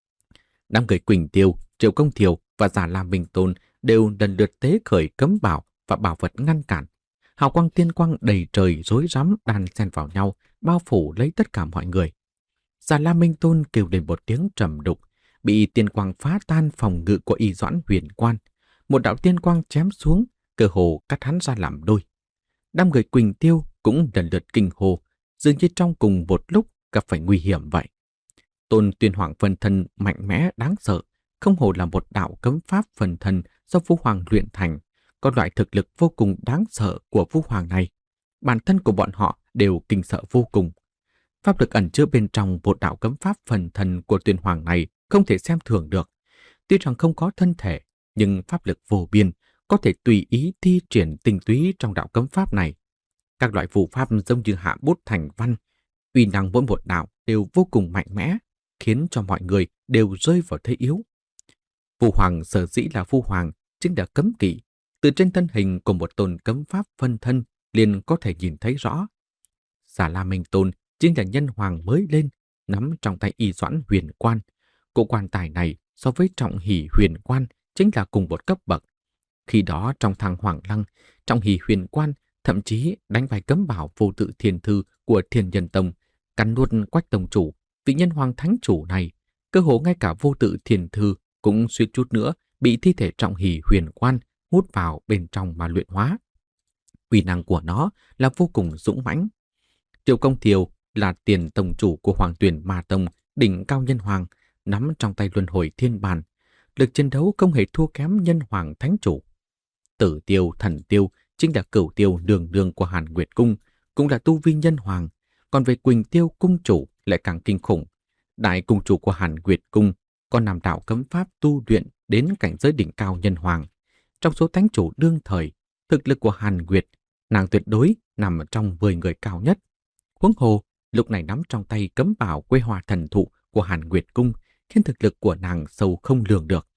Đám người Quỳnh Tiêu, Triệu Công Thiều và Già Lam Minh Tôn đều lần lượt tế khởi cấm bảo và bảo vật ngăn cản. Hào quang tiên quang đầy trời rối rắm đan xen vào nhau, bao phủ lấy tất cả mọi người. Già Lam Minh Tôn kêu lên một tiếng trầm đục, bị tiên quang phá tan phòng ngự của Y Doãn Huyền Quan. Một đạo tiên quang chém xuống, cơ hồ cắt hắn ra làm đôi. Đám người Quỳnh Tiêu cũng lần lượt kinh hồ, dường như trong cùng một lúc gặp phải nguy hiểm vậy. Tôn Tuyên Hoàng phân thân mạnh mẽ đáng sợ, không hồ là một đạo cấm pháp phần thân do Vu Hoàng luyện thành. Có loại thực lực vô cùng đáng sợ của Vu Hoàng này, bản thân của bọn họ đều kinh sợ vô cùng. Pháp lực ẩn chứa bên trong một đạo cấm pháp phần thân của Tuyên Hoàng này không thể xem thường được. Tuy rằng không có thân thể, nhưng pháp lực vô biên, có thể tùy ý thi triển tinh túy trong đạo cấm pháp này. Các loại phù pháp giống như hạ bút thành văn, uy năng mỗi một đạo đều vô cùng mạnh mẽ, khiến cho mọi người đều rơi vào thế yếu. Vu Hoàng sở dĩ là Vu Hoàng chính là cấm kỵ. Từ trên thân hình của một tôn cấm pháp phân thân liền có thể nhìn thấy rõ. Già Lam Minh Tôn chính là nhân hoàng mới lên, nắm trong tay Y Doãn Huyền Quan. Cụ quan tài này so với Trọng Hỷ Huyền Quan chính là cùng một cấp bậc. Khi đó trong thang Hoàng Lăng, Trọng Hỷ Huyền Quan thậm chí đánh bại cấm bảo vô tự thiên thư của Thiên Nhân Tông, cắn nuốt Quách Tông chủ, vị nhân hoàng thánh chủ này. Cơ hồ ngay cả vô tự thiên thư cũng suýt chút nữa bị thi thể Trọng Hỷ Huyền Quan hút vào bên trong mà luyện hóa. Uy năng của nó là vô cùng dũng mãnh. Triệu Công Thiều là tiền tông chủ của Hoàng Tuyển Ma Tông, đỉnh cao nhân hoàng, nắm trong tay luân hồi thiên bàn. Lực chiến đấu không hề thua kém nhân hoàng thánh chủ. Tử Tiêu, Thần Tiêu chính là cửu tiêu đường đường của Hàn Nguyệt Cung, cũng là tu vi nhân hoàng. Còn về Quỳnh Tiêu cung chủ lại càng kinh khủng. Đại cung chủ của Hàn Nguyệt Cung có năm đạo cấm pháp tu luyện đến cảnh giới đỉnh cao nhân hoàng. Trong số thánh chủ đương thời, thực lực của Hàn Nguyệt, nàng tuyệt đối nằm trong mười người cao nhất. Huống hồ, lúc này nắm trong tay cấm bảo Quế Hỏa thần thụ của Hàn Nguyệt Cung, khiến thực lực của nàng sâu không lường được.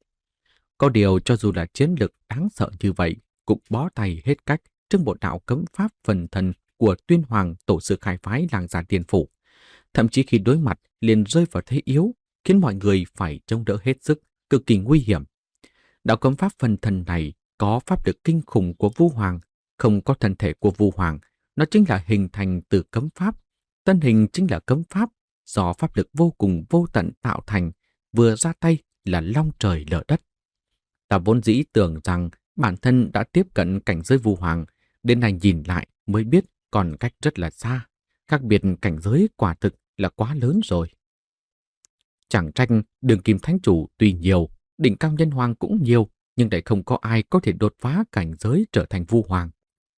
Có điều cho dù là chiến lực đáng sợ như vậy, cũng bó tay hết cách trước một đạo cấm pháp phần thân của Tuyên Hoàng tổ sư khai phái làng Già Tiên Phủ. Thậm chí khi đối mặt liền rơi vào thế yếu, khiến mọi người phải chống đỡ hết sức, cực kỳ nguy hiểm. Đạo cấm pháp phần thần này có pháp lực kinh khủng của Vu Hoàng, không có thân thể của Vu Hoàng, nó chính là hình thành từ cấm pháp. Tân hình chính là cấm pháp, do pháp lực vô cùng vô tận tạo thành, vừa ra tay là long trời lở đất. Ta vốn dĩ tưởng rằng bản thân đã tiếp cận cảnh giới Vu Hoàng, đến nay nhìn lại mới biết còn cách rất là xa. Khác biệt cảnh giới quả thực là quá lớn rồi. Chẳng tranh đường kim thánh chủ tuy nhiều, đỉnh cao nhân hoàng cũng nhiều, nhưng lại không có ai có thể đột phá cảnh giới trở thành Vu Hoàng.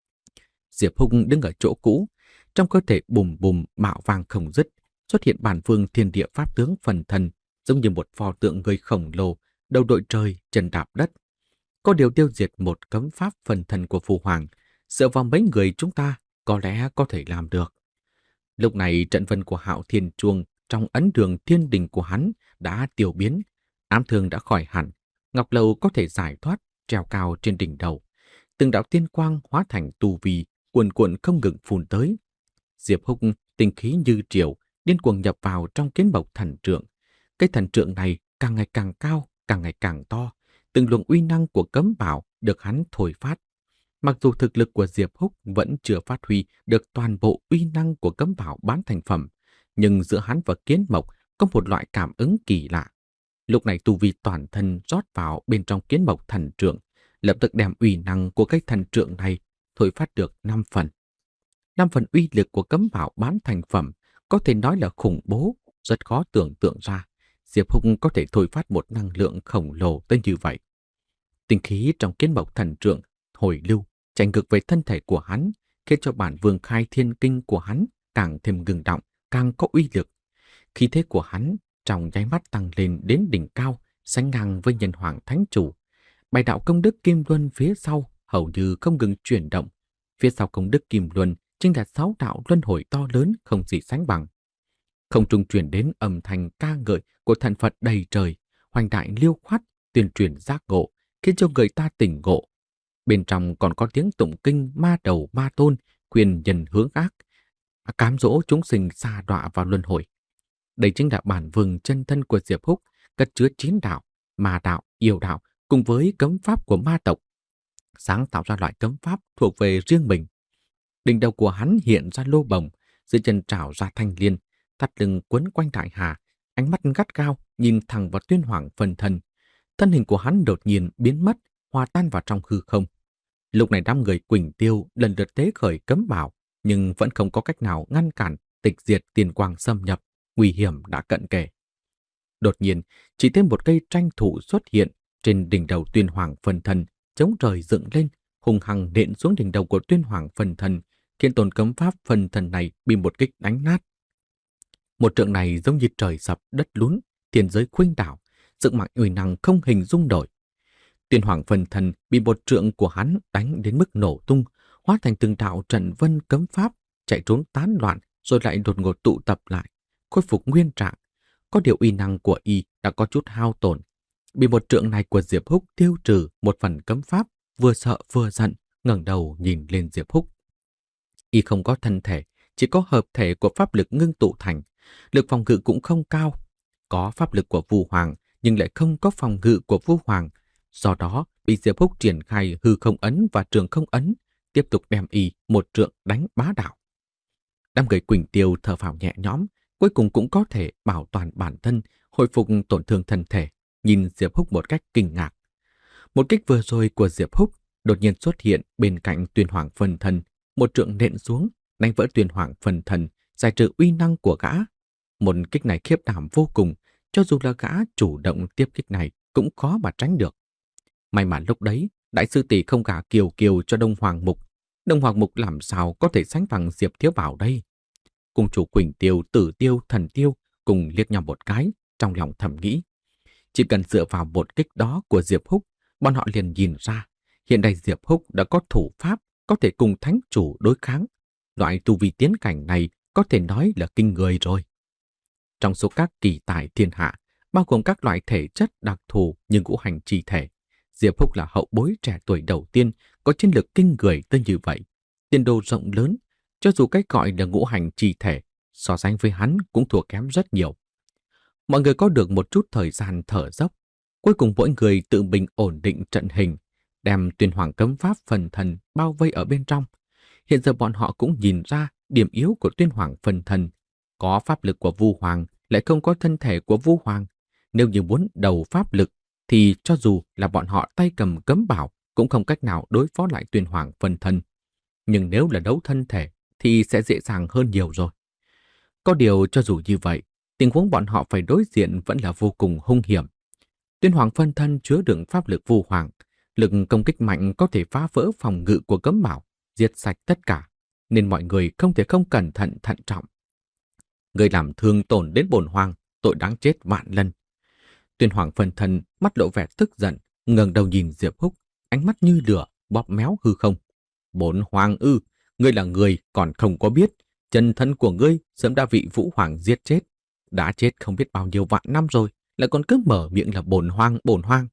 Diệp Húc đứng ở chỗ cũ, trong cơ thể bùm bùm mạo vàng không dứt, xuất hiện bản vương thiên địa pháp tướng phần thần, giống như một pho tượng người khổng lồ, đầu đội trời, chân đạp đất. Có điều tiêu diệt một cấm pháp phần thần của Vu Hoàng, dựa vào mấy người chúng ta có lẽ có thể làm được. Lúc này trận vân của Hạo Thiên Chuông trong ấn đường thiên đình của hắn đã tiêu biến, ám thương đã khỏi hẳn, ngọc lầu có thể giải thoát, treo cao trên đỉnh đầu. Từng đạo tiên quang hóa thành tu vi, cuồn cuộn không ngừng phun tới. Diệp Húc tinh khí như triều, điên cuồng nhập vào trong kiến mộc thần trượng. Cái thần trượng này càng ngày càng cao, càng ngày càng to. Từng luồng uy năng của cấm bảo được hắn thổi phát. Mặc dù thực lực của Diệp Húc vẫn chưa phát huy được toàn bộ uy năng của cấm bảo bán thành phẩm, nhưng giữa hắn và kiến mộc có một loại cảm ứng kỳ lạ. Lúc này tu vi toàn thân rót vào bên trong kiến mộc thần trượng, lập tức đem uy năng của cái thần trượng này thổi phát được năm phần. Năm phần uy lực của cấm bảo bán thành phẩm có thể nói là khủng bố, rất khó tưởng tượng ra. Diệp Húc có thể thổi phát một năng lượng khổng lồ tới như vậy. Tinh khí trong kiến mộc thần trượng hồi lưu, chạy ngược về thân thể của hắn, khiến cho bản vương khai thiên kinh của hắn càng thêm ngừng động, càng có uy lực. Khí thế của hắn trong nháy mắt tăng lên đến đỉnh cao, sánh ngang với nhân hoàng thánh chủ. Bảy đạo công đức kim luân phía sau hầu như không ngừng chuyển động. Phía sau công đức kim luân chính là sáu đạo luân hồi to lớn không gì sánh bằng. Không trung truyền đến âm thanh ca ngợi của thần Phật đầy trời, hoành đại liêu khoát, tuyên truyền giác ngộ, khiến cho người ta tỉnh ngộ. Bên trong còn có tiếng tụng kinh ma đầu ma tôn, khuyên nhân hướng ác, cám dỗ chúng sinh sa đọa vào luân hồi. Đây chính là bản vương chân thân của Diệp Húc, cất chứa chín đạo, ma đạo, yêu đạo, cùng với cấm pháp của ma tộc, sáng tạo ra loại cấm pháp thuộc về riêng mình. Đỉnh đầu của hắn hiện ra lô bồng, dưới chân trào ra thanh liên, thắt lưng quấn quanh đại hà, ánh mắt gắt gao nhìn thẳng vào Tuyên Hoàng phần thân. Thân hình của hắn đột nhiên biến mất, hòa tan vào trong hư không. Lúc này đám người Quỳnh Tiêu lần lượt tế khởi cấm bảo, nhưng vẫn không có cách nào ngăn cản tịch diệt tiền quang xâm nhập, nguy hiểm đã cận kề. Đột nhiên, chỉ thêm một cây tranh thủ xuất hiện trên đỉnh đầu Tuyên Hoàng phần thân, chống trời dựng lên, hùng hăng nện xuống đỉnh đầu của Tuyên Hoàng phần thân, khiến tôn cấm pháp phần thân này bị một kích đánh nát. Một trượng này giống như trời sập đất lún, thiên giới khuynh đảo, dựng mạng uy năng không hình dung nổi. Tuyên Hoàng phần thân bị một trượng của hắn đánh đến mức nổ tung, hóa thành từng đạo trận vân cấm pháp, chạy trốn tán loạn, rồi lại đột ngột tụ tập lại, khôi phục nguyên trạng. Có điều uy năng của y đã có chút hao tổn. Bị một trượng này của Diệp Húc tiêu trừ một phần cấm pháp, vừa sợ vừa giận, ngẩng đầu nhìn lên Diệp Húc. Y không có thân thể, chỉ có hợp thể của pháp lực ngưng tụ thành, lực phòng ngự cũng không cao. Có pháp lực của Vu Hoàng, nhưng lại không có phòng ngự của Vu Hoàng. Do đó, bị Diệp Húc triển khai hư không ấn và trường không ấn, tiếp tục đem y một trượng đánh bá đạo. Đám người Quỳnh Tiêu thở phào nhẹ nhõm, cuối cùng cũng có thể bảo toàn bản thân, hồi phục tổn thương thân thể, nhìn Diệp Húc một cách kinh ngạc. Một kích vừa rồi của Diệp Húc đột nhiên xuất hiện bên cạnh Tuyên Hoàng phần thân, một trượng nện xuống, đánh vỡ Tuyên Hoàng phần thân, giải trừ uy năng của gã. Một kích này khiếp đảm vô cùng, cho dù là gã chủ động tiếp kích này cũng khó mà tránh được. May mà lúc đấy, đại sư tỷ không gả Kiều Kiều cho Đông Hoàng Mục. Đông Hoàng Mục làm sao có thể sánh bằng Diệp Thiếu Bảo đây? Cung chủ Quỳnh Tiêu, Tử Tiêu, Thần Tiêu cùng liếc nhau một cái, trong lòng thầm nghĩ. Chỉ cần dựa vào một kích đó của Diệp Húc, bọn họ liền nhìn ra, hiện nay Diệp Húc đã có thủ pháp có thể cùng thánh chủ đối kháng. Loại tu vi tiến cảnh này có thể nói là kinh người rồi. Trong số các kỳ tài thiên hạ, bao gồm các loại thể chất đặc thù như ngũ hành chi thể, Diệp Húc là hậu bối trẻ tuổi đầu tiên có chiến lược kinh người tới như vậy. Tiền đồ rộng lớn, Cho dù cách gọi là ngũ hành chi thể, so sánh với hắn cũng thua kém rất nhiều. Mọi người có được một chút thời gian thở dốc. Cuối cùng mỗi người tự mình ổn định trận hình, đem Tuyên Hoàng cấm pháp phần thần bao vây ở bên trong. Hiện giờ bọn họ cũng nhìn ra điểm yếu của Tuyên Hoàng phần thần. Có pháp lực của Vu Hoàng, lại không có thân thể của Vu Hoàng. Nếu như muốn đầu pháp lực, thì cho dù là bọn họ tay cầm cấm bảo, cũng không cách nào đối phó lại Tuyên Hoàng phần thần. Nhưng nếu là đấu thân thể, thì sẽ dễ dàng hơn nhiều rồi. Có điều cho dù như vậy, tình huống bọn họ phải đối diện vẫn là vô cùng hung hiểm. Tuyên Hoàng phân thân chứa đựng pháp lực Vu Hoàng, lực công kích mạnh có thể phá vỡ phòng ngự của cấm bảo, diệt sạch tất cả, nên mọi người không thể không cẩn thận thận trọng. Người làm thương tổn đến bổn hoàng, tội đáng chết vạn lần. Tuyên Hoàng phân thân mắt lộ vẻ tức giận, ngẩng đầu nhìn Diệp Húc, ánh mắt như lửa bóp méo hư không. Bổn hoàng ư, ngươi là người còn không có biết, chân thân của ngươi sớm đã bị Vũ Hoàng giết chết, đã chết không biết bao nhiêu vạn năm rồi, lại còn cứ mở miệng là bổn hoàng, bổn hoàng.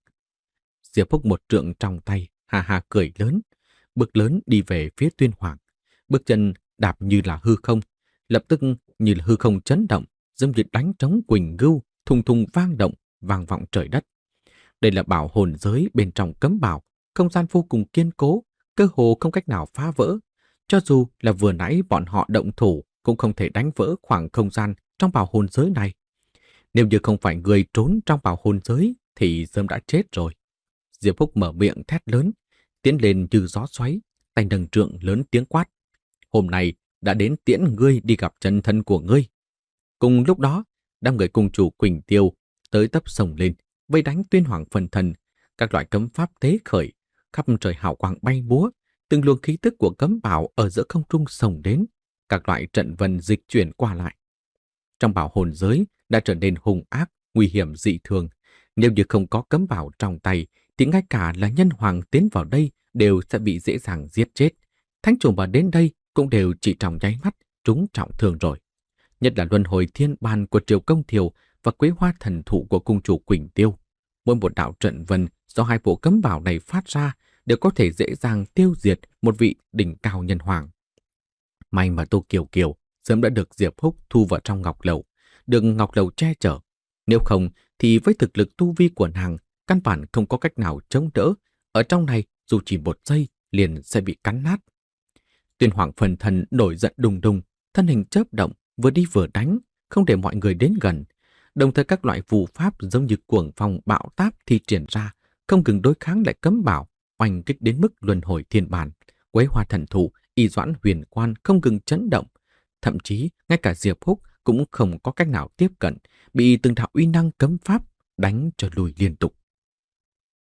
Diệp Húc một trượng trong tay, ha ha cười lớn, bước lớn đi về phía Tuyên Hoàng. Bước chân đạp như là hư không, lập tức như là hư không chấn động, giống như đánh trống quỳnh ngưu, thùng thùng vang động, vang vọng trời đất. Đây là bảo hồn giới bên trong cấm bảo, không gian vô cùng kiên cố, cơ hồ không cách nào phá vỡ. Cho dù là vừa nãy bọn họ động thủ, cũng không thể đánh vỡ khoảng không gian trong bảo hồn giới này. Nếu như không phải người trốn trong bảo hồn giới, thì sớm đã chết rồi. Diệp Húc mở miệng thét lớn, tiến lên như gió xoáy, tay nâng trượng lớn tiếng quát. Hôm nay đã đến tiễn ngươi đi gặp chân thân của ngươi. Cùng lúc đó, đám người cung chủ Quỳnh Tiêu tới tấp sông lên, vây đánh Tuyên Hoàng phần thần, các loại cấm pháp tế khởi, khắp trời hào quang bay múa, từng luồng khí tức của cấm bảo ở giữa không trung sông đến, các loại trận vân dịch chuyển qua lại. Trong bảo hồn giới đã trở nên hung ác, nguy hiểm dị thường. Nếu như không có cấm bảo trong tay, thì ngay cả là nhân hoàng tiến vào đây đều sẽ bị dễ dàng giết chết. Thánh chủ mà đến đây cũng đều chỉ trong nháy mắt trúng trọng thương rồi. Nhất là luân hồi thiên bàn của Triều Công Thiều và Quế Hoa thần thụ của cung chủ Quỳnh Tiêu. Mỗi một đạo trận vân do hai bộ cấm bảo này phát ra đều có thể dễ dàng tiêu diệt một vị đỉnh cao nhân hoàng. May mà Tô Kiều Kiều sớm đã được Diệp Húc thu vào trong ngọc lầu, được ngọc lầu che chở. Nếu không thì với thực lực tu vi của nàng, căn bản không có cách nào chống đỡ. Ở trong này dù chỉ một giây liền sẽ bị cắn nát. Tuyên Hoàng phần thần nổi giận đùng đùng, thân hình chớp động, vừa đi vừa đánh, không để mọi người đến gần. Đồng thời các loại phù pháp giống như cuồng phong bạo táp thi triển ra, không ngừng đối kháng lại cấm bảo, oanh kích đến mức luân hồi thiên bản. Quế Hoa thần thụ, y doãn huyền quan không ngừng chấn động. Thậm chí ngay cả Diệp Húc cũng không có cách nào tiếp cận, bị từng đạo uy năng cấm pháp đánh cho lùi liên tục.